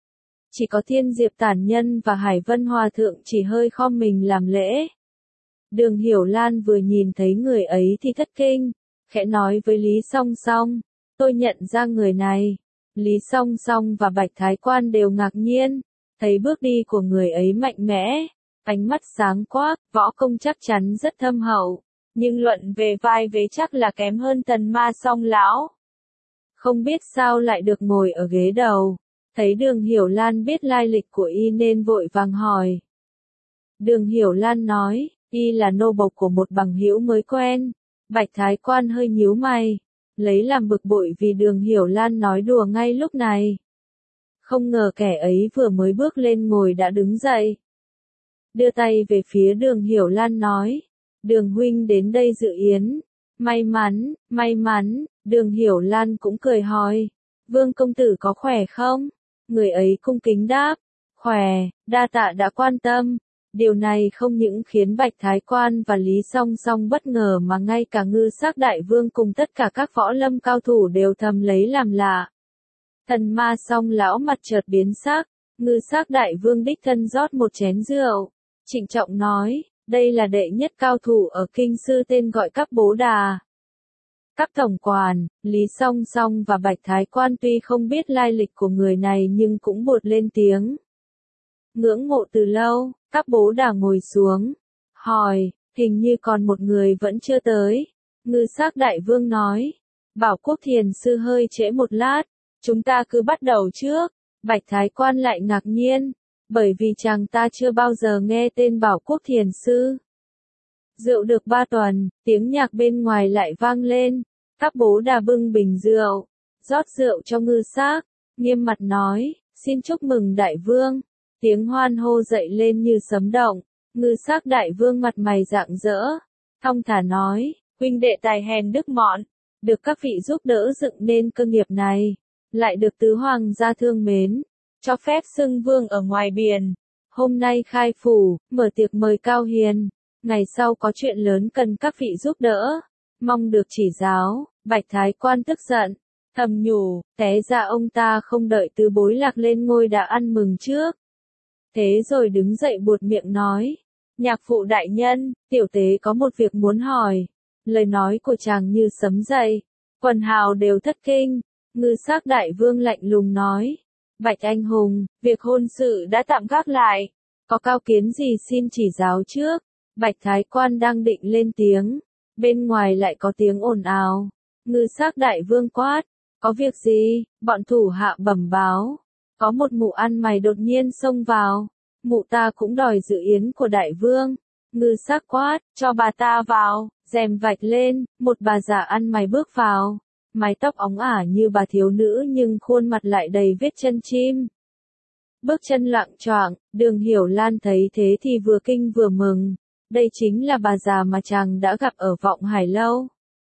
Chỉ có Thiên Diệp Tản Nhân và Hải Vân Hòa Thượng chỉ hơi khom mình làm lễ. Đường Hiểu Lan vừa nhìn thấy người ấy thì thất kinh, khẽ nói với Lý Song Song, tôi nhận ra người này. Lý Song Song và Bạch Thái Quan đều ngạc nhiên, thấy bước đi của người ấy mạnh mẽ. Ánh mắt sáng quắc, võ công chắc chắn rất thâm hậu, nhưng luận về vai vế chắc là kém hơn Thần Ma Song lão. Không biết sao lại được ngồi ở ghế đầu, thấy Đường Hiểu Lan biết lai lịch của y nên vội vàng hỏi. Đường Hiểu Lan nói, y là nô bộc của một bằng hữu mới quen. Bạch Thái Quan hơi nhíu mày, lấy làm bực bội vì Đường Hiểu Lan nói đùa ngay lúc này. Không ngờ kẻ ấy vừa mới bước lên ngồi đã đứng dậy. Đưa tay về phía Đường Hiểu Lan nói, Đường huynh đến đây dự yến, may mắn, may mắn, Đường Hiểu Lan cũng cười hỏi, Vương công tử có khỏe không? Người ấy cung kính đáp, khỏe, đa tạ đã quan tâm. Điều này không những khiến Bạch Thái Quan và Lý Song Song bất ngờ mà ngay cả Ngư Sắc Đại Vương cùng tất cả các võ lâm cao thủ đều thầm lấy làm lạ. Thần Ma Song lão mặt chợt biến sắc, Ngư Sắc Đại Vương đích thân rót một chén rượu. Trịnh trọng nói, đây là đệ nhất cao thủ ở kinh sư tên gọi Các Bố Đà. Các tổng quản, Lý Song Song và Bạch Thái Quan tuy không biết lai lịch của người này nhưng cũng buột lên tiếng. Ngưỡng mộ từ lâu, Các Bố Đà ngồi xuống, hỏi, hình như còn một người vẫn chưa tới. Ngư Sắc Đại Vương nói, Bảo Quốc Thiền sư hơi trễ một lát, chúng ta cứ bắt đầu trước. Bạch Thái Quan lại ngạc nhiên, bởi vì chàng ta chưa bao giờ nghe tên Bảo Quốc Thiền sư. Rượu được ba tuần, tiếng nhạc bên ngoài lại vang lên, Các Bố Đà bưng bình rượu, rót rượu cho Ngư Sắc, nghiêm mặt nói, xin chúc mừng Đại Vương. Tiếng hoan hô dậy lên như sấm động, Ngư Sắc Đại Vương mặt mày rạng rỡ, thong thả nói, huynh đệ tài hèn đức mọn, được các vị giúp đỡ dựng nên cơ nghiệp này, lại được tứ hoàng gia thương mến, cho phép xưng vương ở ngoài biển. Hôm nay khai phủ, mở tiệc mời cao hiền, ngày sau có chuyện lớn cần các vị giúp đỡ, mong được chỉ giáo. Bạch Thái Quan tức giận, thầm nhủ, té ra ông ta không đợi tứ bối lạc lên ngôi đã ăn mừng trước. Thế rồi đứng dậy buột miệng nói, nhạc phụ đại nhân, tiểu tế có một việc muốn hỏi. Lời nói của chàng như sấm dậy, quần hào đều thất kinh. Ngư Sắc Đại Vương lạnh lùng nói, Bạch anh hùng, việc hôn sự đã tạm gác lại, có cao kiến gì xin chỉ giáo trước. Bạch Thái Quan đang định lên tiếng, bên ngoài lại có tiếng ồn ào. Ngư Sắc Đại Vương quát, có việc gì? Bọn thủ hạ bẩm báo, có một mụ ăn mày đột nhiên xông vào, mụ ta cũng đòi dự yến của Đại Vương. Ngư Sắc quát, cho bà ta vào. Rèm vạch lên, một bà già ăn mày bước vào, mái tóc óng ả như bà thiếu nữ nhưng khuôn mặt lại đầy vết chân chim. Bước chân loạng choạng, Đường Hiểu Lan thấy thế thì vừa kinh vừa mừng, đây chính là bà già mà chàng đã gặp ở Vọng Hải Lâu.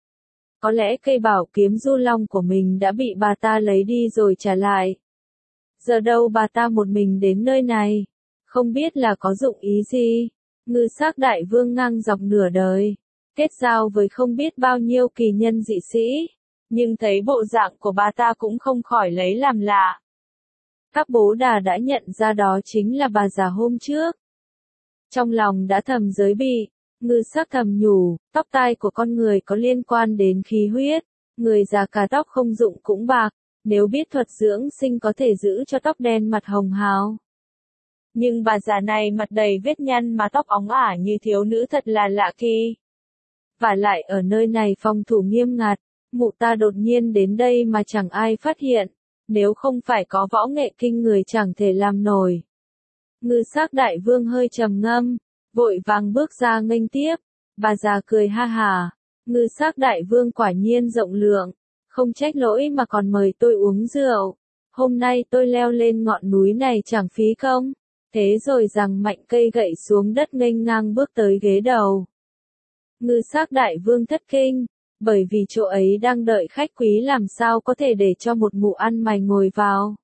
Có lẽ cây bảo kiếm du long của mình đã bị bà ta lấy đi rồi trả lại. Giờ đâu bà ta một mình đến nơi này, không biết là có dụng ý gì. Ngư Sắc Đại Vương ngang dọc nửa đời, kết giao với không biết bao nhiêu kỳ nhân dị sĩ, nhưng thấy bộ dạng của bà ta cũng không khỏi lấy làm lạ. Các bố đà đã nhận ra đó chính là bà già hôm trước. Trong lòng đã thầm giới bị, Ngư Sắc thầm nhủ, tóc tai của con người có liên quan đến khí huyết, người già cả tóc không dụng cũng bạc, nếu biết thuật dưỡng sinh có thể giữ cho tóc đen mặt hồng hào. Nhưng bà già này mặt đầy vết nhăn mà tóc óng ả như thiếu nữ thật là lạ kỳ. Và lại ở nơi này phòng thủ nghiêm ngặt, mụ ta đột nhiên đến đây mà chẳng ai phát hiện, nếu không phải có võ nghệ kinh người chẳng thể làm nổi. Ngư Sắc Đại Vương hơi trầm ngâm, vội vàng bước ra nghênh tiếp, bà già cười ha hả, Ngư Sắc Đại Vương quả nhiên rộng lượng, không trách lỗi mà còn mời tôi uống rượu, hôm nay tôi leo lên ngọn núi này chẳng phí công. Thế rồi giằng mạnh cây gậy xuống đất nghênh ngang bước tới ghế đầu. Ngư Sắc Đại Vương thất kinh, bởi vì chỗ ấy đang đợi khách quý làm sao có thể để cho một mụ ăn mày ngồi vào.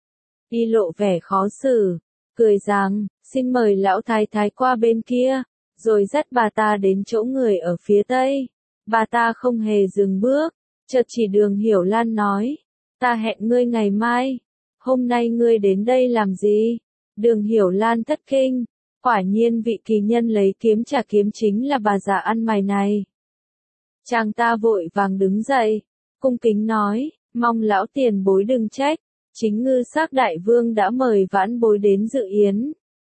Y lộ vẻ khó xử, cười rằng, xin mời lão thái thái qua bên kia, rồi dắt bà ta đến chỗ người ở phía tây. Bà ta không hề dừng bước, chợt chỉ Đường Hiểu Lan nói, ta hẹn ngươi ngày mai, hôm nay ngươi đến đây làm gì? Đường Hiểu Lan thất kinh, quả nhiên vị kỳ nhân lấy kiếm trả kiếm chính là bà già ăn mày này. Chàng ta vội vàng đứng dậy, cung kính nói, mong lão tiền bối đừng trách, chính Ngư Sắc Đại Vương đã mời vãn bối đến dự yến.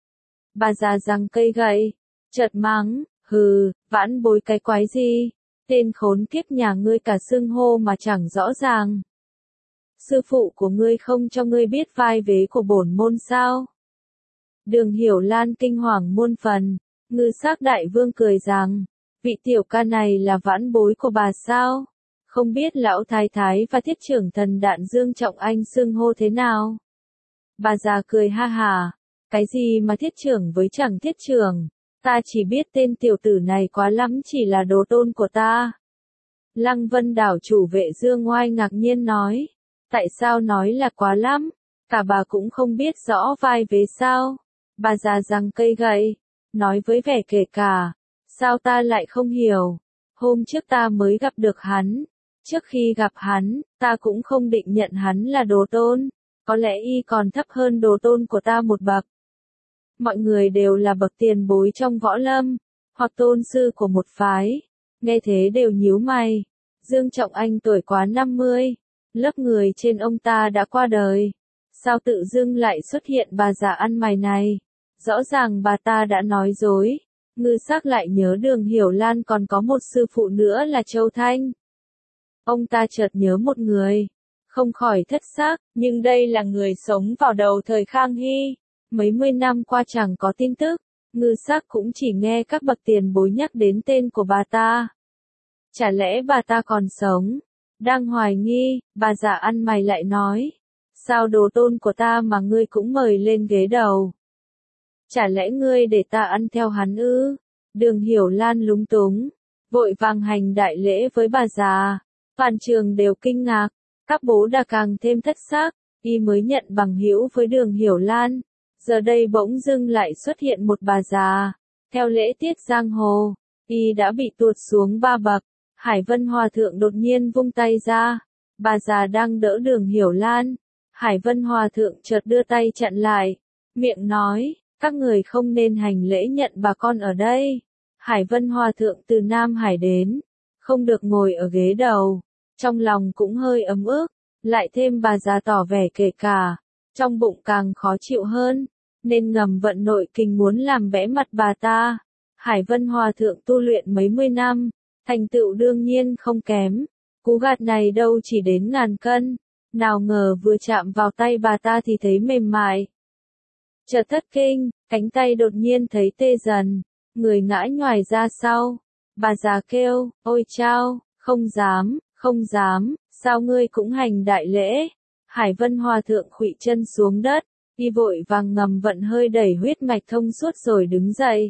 Bà già giằng cây gậy, chợt mắng, hừ, vãn bối cái quái gì, tên khốn kiếp nhà ngươi cả xưng hô mà chẳng rõ ràng. Sư phụ của ngươi không cho ngươi biết vai vế của bổn môn sao? Đường Hiểu Lan kinh hoàng muôn phần, Ngư Sắc Đại Vương cười rằng, vị tiểu ca này là vãn bối của bà sao? Không biết lão thái thái và thiết trưởng thần Đạn Dương Trọng Anh xưng hô thế nào? Bà già cười ha hả, cái gì mà thiết trưởng với chẳng thiết trưởng, ta chỉ biết tên tiểu tử này quá lắm chỉ là đồ tôn của ta. Lăng Vân đảo chủ Vệ Dương Ngoai ngạc nhiên nói, tại sao nói là quá lắm, cả bà cũng không biết rõ vai vế sao? Bà già giằng cây gậy, nói với vẻ kể cả, sao ta lại không hiểu, hôm trước ta mới gặp được hắn, trước khi gặp hắn, ta cũng không định nhận hắn là đồ tôn, có lẽ y còn thấp hơn đồ tôn của ta một bậc. Mọi người đều là bậc tiền bối trong võ lâm, hoặc tôn sư của một phái, nghe thế đều nhíu mày. Dương Trọng Anh tuổi quá năm mươi, lớp người trên ông ta đã qua đời, sao tự dưng lại xuất hiện bà già ăn mày này? Rõ ràng bà ta đã nói dối. Ngư Sắc lại nhớ Đường Hiểu Lan còn có một sư phụ nữa là Châu Thanh. Ông ta chợt nhớ một người, không khỏi thất xác, nhưng đây là người sống vào đầu thời Khang Hy, mấy mươi năm qua chẳng có tin tức, Ngư Sắc cũng chỉ nghe các bậc tiền bối nhắc đến tên của bà ta. Chả lẽ bà ta còn sống? Đang hoài nghi, bà già ăn mày lại nói, sao đồ tôn của ta mà ngươi cũng mời lên ghế đầu? Chả lẽ ngươi để ta ăn theo hắn ư? Đường Hiểu Lan lúng túng, vội vàng hành đại lễ với bà già. Toàn trường đều kinh ngạc, các bố đà càng thêm thất xác, y mới nhận bằng hữu với Đường Hiểu Lan. Giờ đây bỗng dưng lại xuất hiện một bà già. Theo lễ tiết giang hồ, y đã bị tuột xuống ba bậc. Hải Vân Hòa Thượng đột nhiên vung tay ra. Bà già đang đỡ Đường Hiểu Lan. Hải Vân Hòa Thượng chợt đưa tay chặn lại. Miệng nói, các người không nên hành lễ nhận bà con ở đây. Hải Vân Hòa Thượng từ Nam Hải đến, không được ngồi ở ghế đầu. Trong lòng cũng hơi ấm ức, lại thêm bà già tỏ vẻ kể cả, trong bụng càng khó chịu hơn, nên ngầm vận nội kinh muốn làm bẽ mặt bà ta. Hải Vân Hòa Thượng tu luyện mấy mươi năm, thành tựu đương nhiên không kém, cú gạt này đâu chỉ đến ngàn cân, nào ngờ vừa chạm vào tay bà ta thì thấy mềm mại. Chợt thất kinh, cánh tay đột nhiên thấy tê dần, người ngã nhoài ra sau. Bà già kêu, ôi chao, không dám, không dám, sao ngươi cũng hành đại lễ? Hải Vân Hòa Thượng khuỵu chân xuống đất, y vội vàng ngầm vận hơi đẩy huyết mạch thông suốt rồi đứng dậy.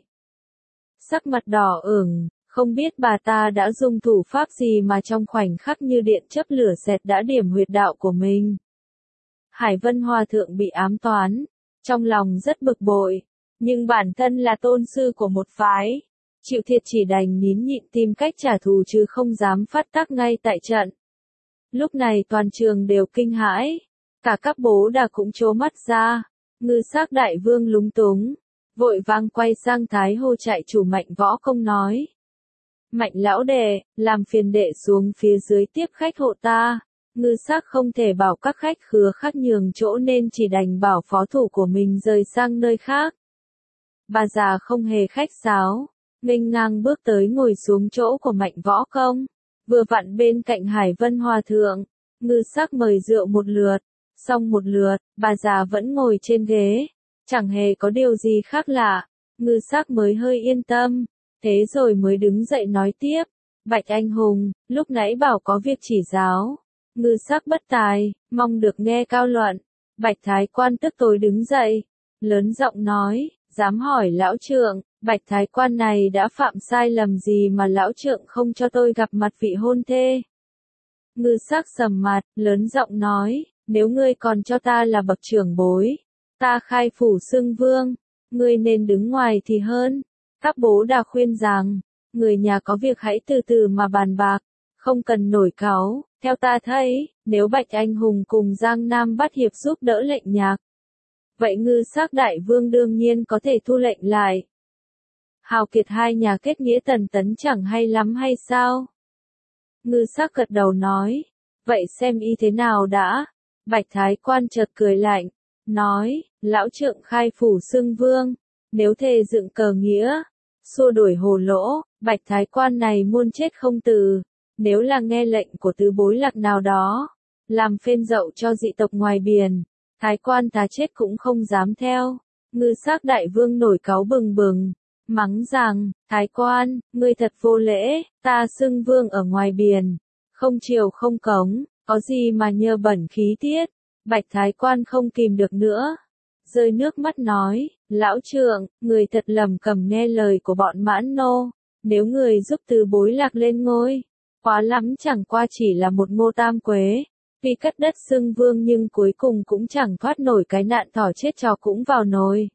Sắc mặt đỏ ửng, không biết bà ta đã dùng thủ pháp gì mà trong khoảnh khắc như điện chớp lửa xẹt đã điểm huyệt đạo của mình. Hải Vân Hòa Thượng bị ám toán, trong lòng rất bực bội, nhưng bản thân là tôn sư của một phái, chịu thiệt chỉ đành nín nhịn tìm cách trả thù chứ không dám phát tác ngay tại trận. Lúc này toàn trường đều kinh hãi, cả các bố đà cũng trố mắt ra, Ngư Sắc đại vương lúng túng, vội vàng quay sang Thái Hô trại chủ Mạnh Võ Công nói. Mạnh lão đệ, làm phiền đệ xuống phía dưới tiếp khách hộ ta. Ngư Sắc không thể bảo các khách khứa khác nhường chỗ nên chỉ đành bảo phó thủ của mình rời sang nơi khác. Bà già không hề khách sáo, nghênh ngang bước tới ngồi xuống chỗ của Mạnh Võ Công, vừa vặn bên cạnh Hải Vân Hòa Thượng. Ngư Sắc mời rượu một lượt, xong một lượt, bà già vẫn ngồi trên ghế, chẳng hề có điều gì khác lạ. Ngư Sắc mới hơi yên tâm, thế rồi mới đứng dậy nói tiếp. Bạch anh hùng, lúc nãy bảo có việc chỉ giáo. Ngư Sắc bất tài, mong được nghe cao luận. Bạch Thái Quan tức tối đứng dậy, lớn giọng nói, dám hỏi lão trượng, Bạch Thái Quan này đã phạm sai lầm gì mà lão trượng không cho tôi gặp mặt vị hôn thê. Ngư Sắc sầm mặt, lớn giọng nói, nếu ngươi còn cho ta là bậc trưởng bối, ta khai phủ xưng vương, ngươi nên đứng ngoài thì hơn. Các bố đà khuyên rằng, người nhà có việc hãy từ từ mà bàn bạc, không cần nổi cáu. Theo ta thấy, nếu Bạch anh hùng cùng Giang Nam Bát Hiệp giúp đỡ lệnh nhạc, vậy Ngư Sắc đại vương đương nhiên có thể thu lệnh lại. Hào kiệt hai nhà kết nghĩa tần tấn chẳng hay lắm hay sao? Ngư Sắc gật đầu nói, vậy xem y thế nào đã. Bạch Thái Quan chợt cười lạnh, nói, lão trượng khai phủ xưng vương, nếu thề dựng cờ nghĩa, xua đuổi hồ lỗ, Bạch Thái Quan này muôn chết không từ. Nếu là nghe lệnh của tứ bối lạc nào đó, làm phên dậu cho dị tộc ngoài biển, Thái Quan ta chết cũng không dám theo. Ngư Sắc đại vương nổi cáu bừng bừng, mắng rằng, Thái Quan, ngươi thật vô lễ, ta xưng vương ở ngoài biển, không triều không cống, có gì mà nhơ bẩn khí tiết. Bạch Thái Quan không kìm được nữa, rơi nước mắt nói, lão trượng, người thật lầm cầm nghe lời của bọn Mãn Nô, nếu người giúp tứ bối lạc lên ngôi, quá lắm chẳng qua chỉ là một Ngô Tam Quế, vì cất đất xưng vương nhưng cuối cùng cũng chẳng thoát nổi cái nạn thỏ chết chó cũng vào nồi.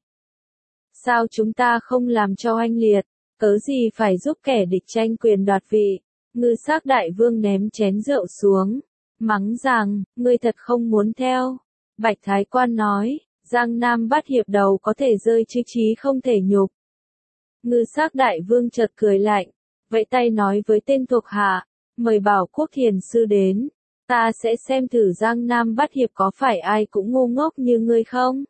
Sao chúng ta không làm cho oanh liệt, cớ gì phải giúp kẻ địch tranh quyền đoạt vị. Ngư Sắc đại vương ném chén rượu xuống, mắng rằng, ngươi thật không muốn theo. Bạch Thái Quan nói, Giang Nam Bát Hiệp đầu có thể rơi chứ chí không thể nhục. Ngư Sắc đại vương chợt cười lạnh, vẫy tay nói với tên thuộc hạ, mời Bảo Quốc Thiền sư đến, ta sẽ xem thử Giang Nam Bát Hiệp có phải ai cũng ngu ngốc như ngươi không.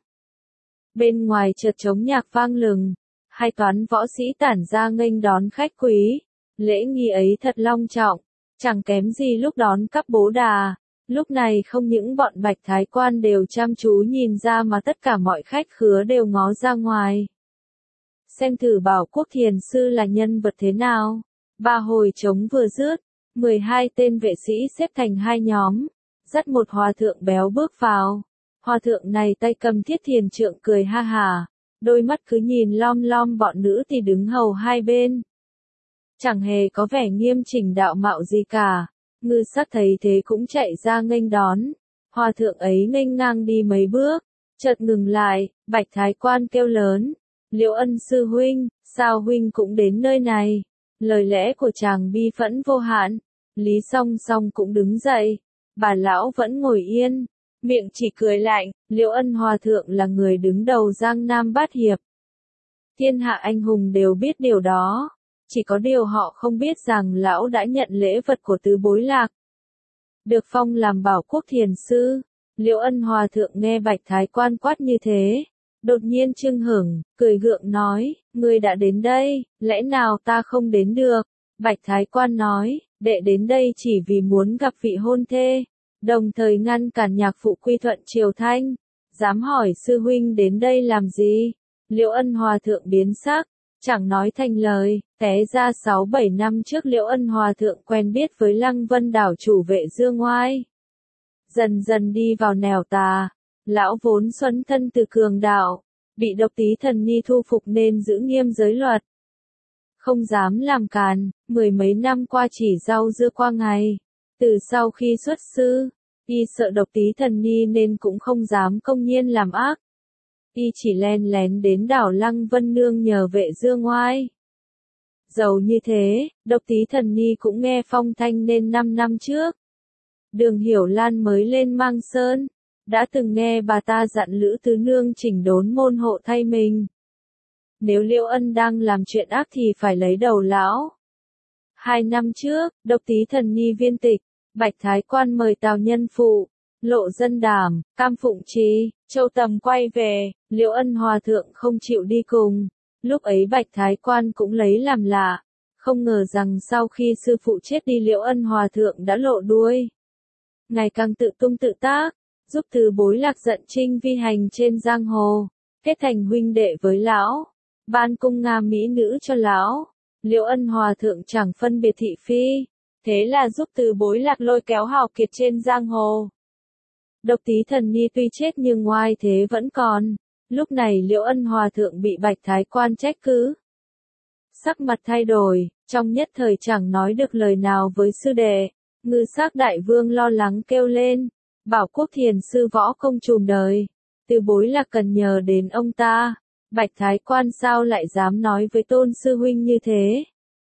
Bên ngoài chợt trống nhạc vang lừng, hai toán võ sĩ tản ra nghênh đón khách quý, lễ nghi ấy thật long trọng, chẳng kém gì lúc đón các bố đà. Lúc này không những bọn Bạch Thái Quan đều chăm chú nhìn ra mà tất cả mọi khách khứa đều ngó ra ngoài. Xem thử Bảo Quốc Thiền sư là nhân vật thế nào. Ba hồi trống vừa dứt, mười hai tên vệ sĩ xếp thành hai nhóm, dắt một hòa thượng béo bước vào. Hòa thượng này tay cầm thiết thiền trượng cười ha hả, đôi mắt cứ nhìn lom lom bọn nữ thì đứng hầu hai bên. Chẳng hề có vẻ nghiêm chỉnh đạo mạo gì cả. Ngư Sắc thấy thế cũng chạy ra nghênh đón. Hòa thượng ấy nghênh ngang đi mấy bước, chợt ngừng lại. Bạch Thái Quan kêu lớn, Liễu Ân sư huynh, sao huynh cũng đến nơi này? Lời lẽ của chàng bi phẫn vô hạn. Lý Song Song cũng đứng dậy, bà lão vẫn ngồi yên, miệng chỉ cười lạnh. Liễu Ân hòa thượng là người đứng đầu Giang Nam Bát Hiệp, thiên hạ anh hùng đều biết điều đó, chỉ có điều họ không biết rằng lão đã nhận lễ vật của tứ bối lạc, được phong làm Bảo Quốc Thiền sư. Liễu Ân hòa thượng nghe Bạch Thái Quan quát như thế, đột nhiên chưng hửng, cười gượng nói, ngươi đã đến đây, lẽ nào ta không đến được? Bạch Thái Quan nói, đệ đến đây chỉ vì muốn gặp vị hôn thê, đồng thời ngăn cản nhạc phụ quy thuận triều thanh. Dám hỏi sư huynh đến đây làm gì? Liễu Ân hòa thượng biến sắc, chẳng nói thành lời. Té ra sáu bảy năm trước Liễu Ân hòa thượng quen biết với Lăng Vân đảo chủ Vệ Dương Oai, dần dần đi vào nẻo tà. Lão vốn xuất thân từ cường đạo, bị độc tí thần ni thu phục nên giữ nghiêm giới luật, không dám làm càn. Mười mấy năm qua chỉ rau dưa qua ngày. Từ sau khi xuất sư, Y sợ độc tí thần ni nên cũng không dám công nhiên làm ác. Y chỉ len lén đến đảo Lăng Vân nương nhờ vệ dương oai. Dầu như thế, độc tí thần ni cũng nghe phong thanh nên năm năm trước. Đường Hiểu Lan mới lên Mang Sơn, đã từng nghe bà ta dặn Lữ Tứ Nương chỉnh đốn môn hộ thay mình. Nếu Liễu Ân đang làm chuyện ác thì phải lấy đầu lão. Hai năm trước, độc tí thần ni viên tịch, Bạch Thái Quan mời Tào Nhân Phụ, Lộ Dân Đảm, Cam Phụng Trì, Châu Tầm quay về, Liễu Ân Hòa Thượng không chịu đi cùng. Lúc ấy Bạch Thái Quan cũng lấy làm lạ, không ngờ rằng sau khi sư phụ chết đi Liễu Ân Hòa Thượng đã lộ đuôi. Ngày càng tự tung tự tác, giúp từ bối Lạc Giận Trinh vi hành trên giang hồ, kết thành huynh đệ với lão, ban cung Nga mỹ nữ cho lão. Liễu Ân Hòa Thượng chẳng phân biệt thị phi, thế là giúp từ bối Lạc lôi kéo hào kiệt trên giang hồ. Độc tí thần ni tuy chết nhưng oai thế vẫn còn. Lúc này Liễu Ân Hòa Thượng bị Bạch Thái Quan trách cứ. Sắc mặt thay đổi, trong nhất thời chẳng nói được lời nào với sư đệ. Ngư Sắc Đại Vương lo lắng kêu lên, bảo Quốc Thiền sư võ công trùm đời, từ bối Lạc cần nhờ đến ông ta. Bạch Thái Quan sao lại dám nói với Tôn sư huynh như thế?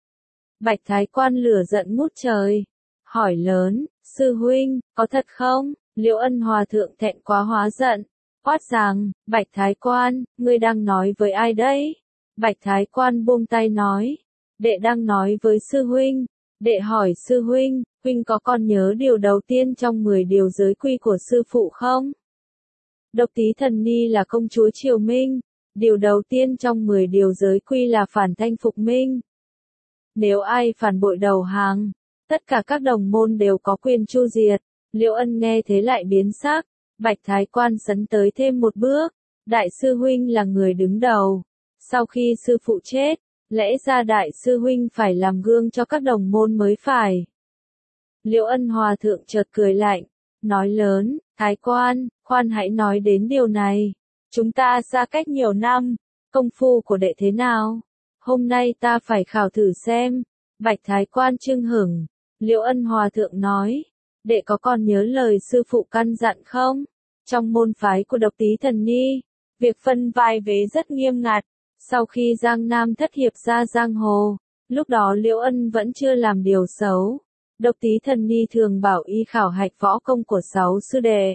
Bạch Thái Quan lửa giận ngút trời, hỏi lớn, sư huynh, có thật không? Liễu Ân Hòa Thượng thẹn quá hóa giận, quát rằng, Bạch Thái Quan, ngươi đang nói với ai đấy? Bạch Thái Quan buông tay nói, đệ đang nói với sư huynh. Đệ hỏi sư huynh, huynh có còn nhớ điều đầu tiên trong mười điều giới quy của sư phụ không? Độc tí thần ni là công chúa Triều Minh, điều đầu tiên trong mười điều giới quy là phản thanh phục minh. Nếu ai phản bội đầu hàng, tất cả các đồng môn đều có quyền tru diệt. Liễu Ân nghe thế lại biến sắc, Bạch Thái Quan sấn tới thêm một bước, đại sư huynh là người đứng đầu. Sau khi sư phụ chết, lẽ ra đại sư huynh phải làm gương cho các đồng môn mới phải. Liễu Ân Hòa Thượng chợt cười lạnh, nói lớn, Thái Quan, khoan hãy nói đến điều này. Chúng ta xa cách nhiều năm, công phu của đệ thế nào? Hôm nay ta phải khảo thử xem. Bạch Thái Quan chưng hửng, Liễu Ân Hòa Thượng nói, đệ có còn nhớ lời sư phụ căn dặn không? Trong môn phái của độc tí thần ni, việc phân vai vế rất nghiêm ngặt. Sau khi Giang Nam thất hiệp ra giang hồ, lúc đó Liễu Ân vẫn chưa làm điều xấu. Độc tí thần ni thường bảo y khảo hạch võ công của sáu sư đệ.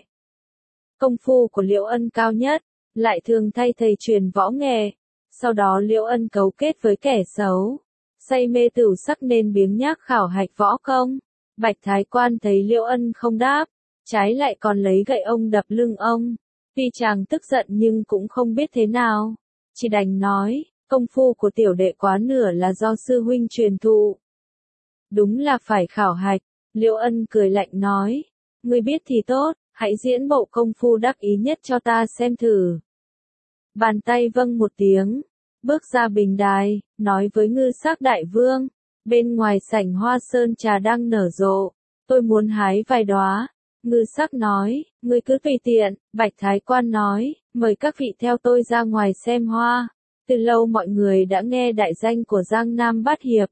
Công phu của Liễu Ân cao nhất, lại thường thay thầy truyền võ nghề. Sau đó Liễu Ân cấu kết với kẻ xấu, say mê tửu sắc nên biếng nhác khảo hạch võ công. Bạch Thái Quan thấy Liễu Ân không đáp, trái lại còn lấy gậy ông đập lưng ông. Tuy chàng tức giận nhưng cũng không biết thế nào, chỉ đành nói, công phu của tiểu đệ quá nửa là do sư huynh truyền thụ. Đúng là phải khảo hạch. Liễu Ân cười lạnh nói, ngươi biết thì tốt, hãy diễn bộ công phu đắc ý nhất cho ta xem thử. Bàn tay vâng một tiếng, bước ra bình đài, nói với Ngư Sắc Đại Vương, bên ngoài sảnh hoa sơn trà đang nở rộ, tôi muốn hái vài đóa. Ngư Sắc nói, ngươi cứ tùy tiện. Bạch Thái Quan nói, mời các vị theo tôi ra ngoài xem hoa. Từ lâu mọi người đã nghe đại danh của Giang Nam Bát Hiệp.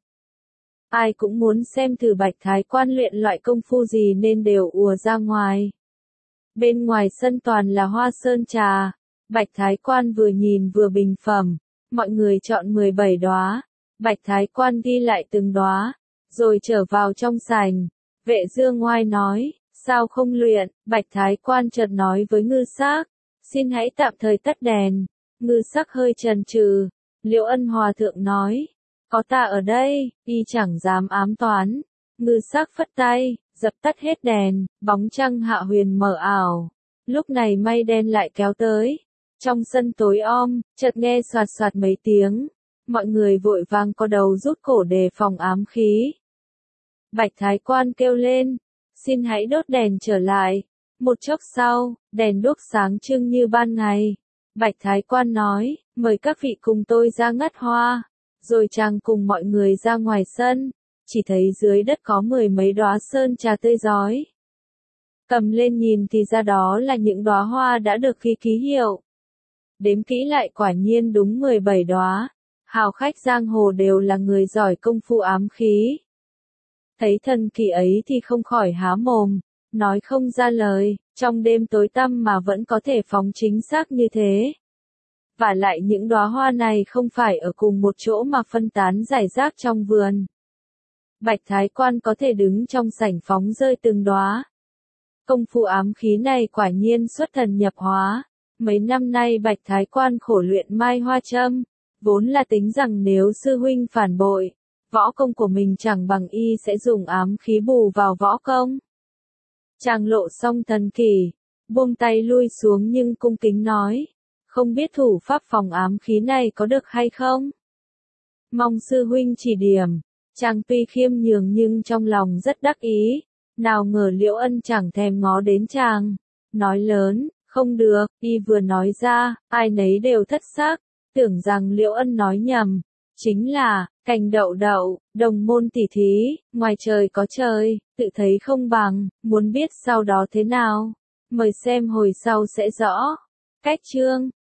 Ai cũng muốn xem thử Bạch Thái Quan luyện loại công phu gì nên đều ùa ra ngoài. Bên ngoài sân toàn là hoa sơn trà. Bạch Thái Quan vừa nhìn vừa bình phẩm. Mọi người chọn mười bảy đóa. Bạch Thái Quan ghi lại từng đóa, rồi trở vào trong sảnh. Vệ Dương Oai nói, sao không luyện? Bạch Thái Quan chợt nói với Ngư Sắc, xin hãy tạm thời tắt đèn. Ngư Sắc hơi chần chừ. Liễu Ân Hòa Thượng nói, có ta ở đây, y chẳng dám ám toán. Ngư Sắc phất tay, dập tắt hết đèn, bóng trăng hạ huyền mờ ảo. Lúc này mây đen lại kéo tới. Trong sân tối om, chợt nghe soạt soạt mấy tiếng. Mọi người vội vàng co đầu rút cổ đề phòng ám khí. Bạch Thái Quan kêu lên, xin hãy đốt đèn trở lại. Một chốc sau, đèn đuốc sáng trưng như ban ngày. Bạch Thái Quan nói, mời các vị cùng tôi ra ngắt hoa. Rồi chàng cùng mọi người ra ngoài sân, chỉ thấy dưới đất có mười mấy đóa sơn trà tươi rói. Cầm lên nhìn thì ra đó là những đóa hoa đã được ghi ký hiệu. Đếm kỹ lại quả nhiên đúng mười bảy đóa. Hào khách giang hồ đều là người giỏi công phu ám khí. Thấy thần kỳ ấy thì không khỏi há mồm. nói không ra lời, trong đêm tối tăm mà vẫn có thể phóng chính xác như thế. Và lại những đóa hoa này không phải ở cùng một chỗ mà phân tán rải rác trong vườn. Bạch Thái Quan có thể đứng trong sảnh phóng rơi từng đóa. Công phu ám khí này quả nhiên xuất thần nhập hóa. Mấy năm nay Bạch Thái Quan khổ luyện mai hoa châm, vốn là tính rằng nếu sư huynh phản bội, võ công của mình chẳng bằng y sẽ dùng ám khí bù vào võ công. Chàng lộ xong thần kỳ, buông tay lui xuống nhưng cung kính nói, không biết thủ pháp phòng ám khí này có được hay không? Mong sư huynh chỉ điểm. Chàng tuy khiêm nhường nhưng trong lòng rất đắc ý, nào ngờ Liễu Ân chẳng thèm ngó đến chàng, nói lớn, không được, y vừa nói ra, ai nấy đều thất xác, tưởng rằng Liễu Ân nói nhầm, chính là, cành đậu đậu, đồng môn tỉ thí, ngoài trời có trời, tự thấy không bằng, muốn biết sau đó thế nào, mời xem hồi sau sẽ rõ. Cách chương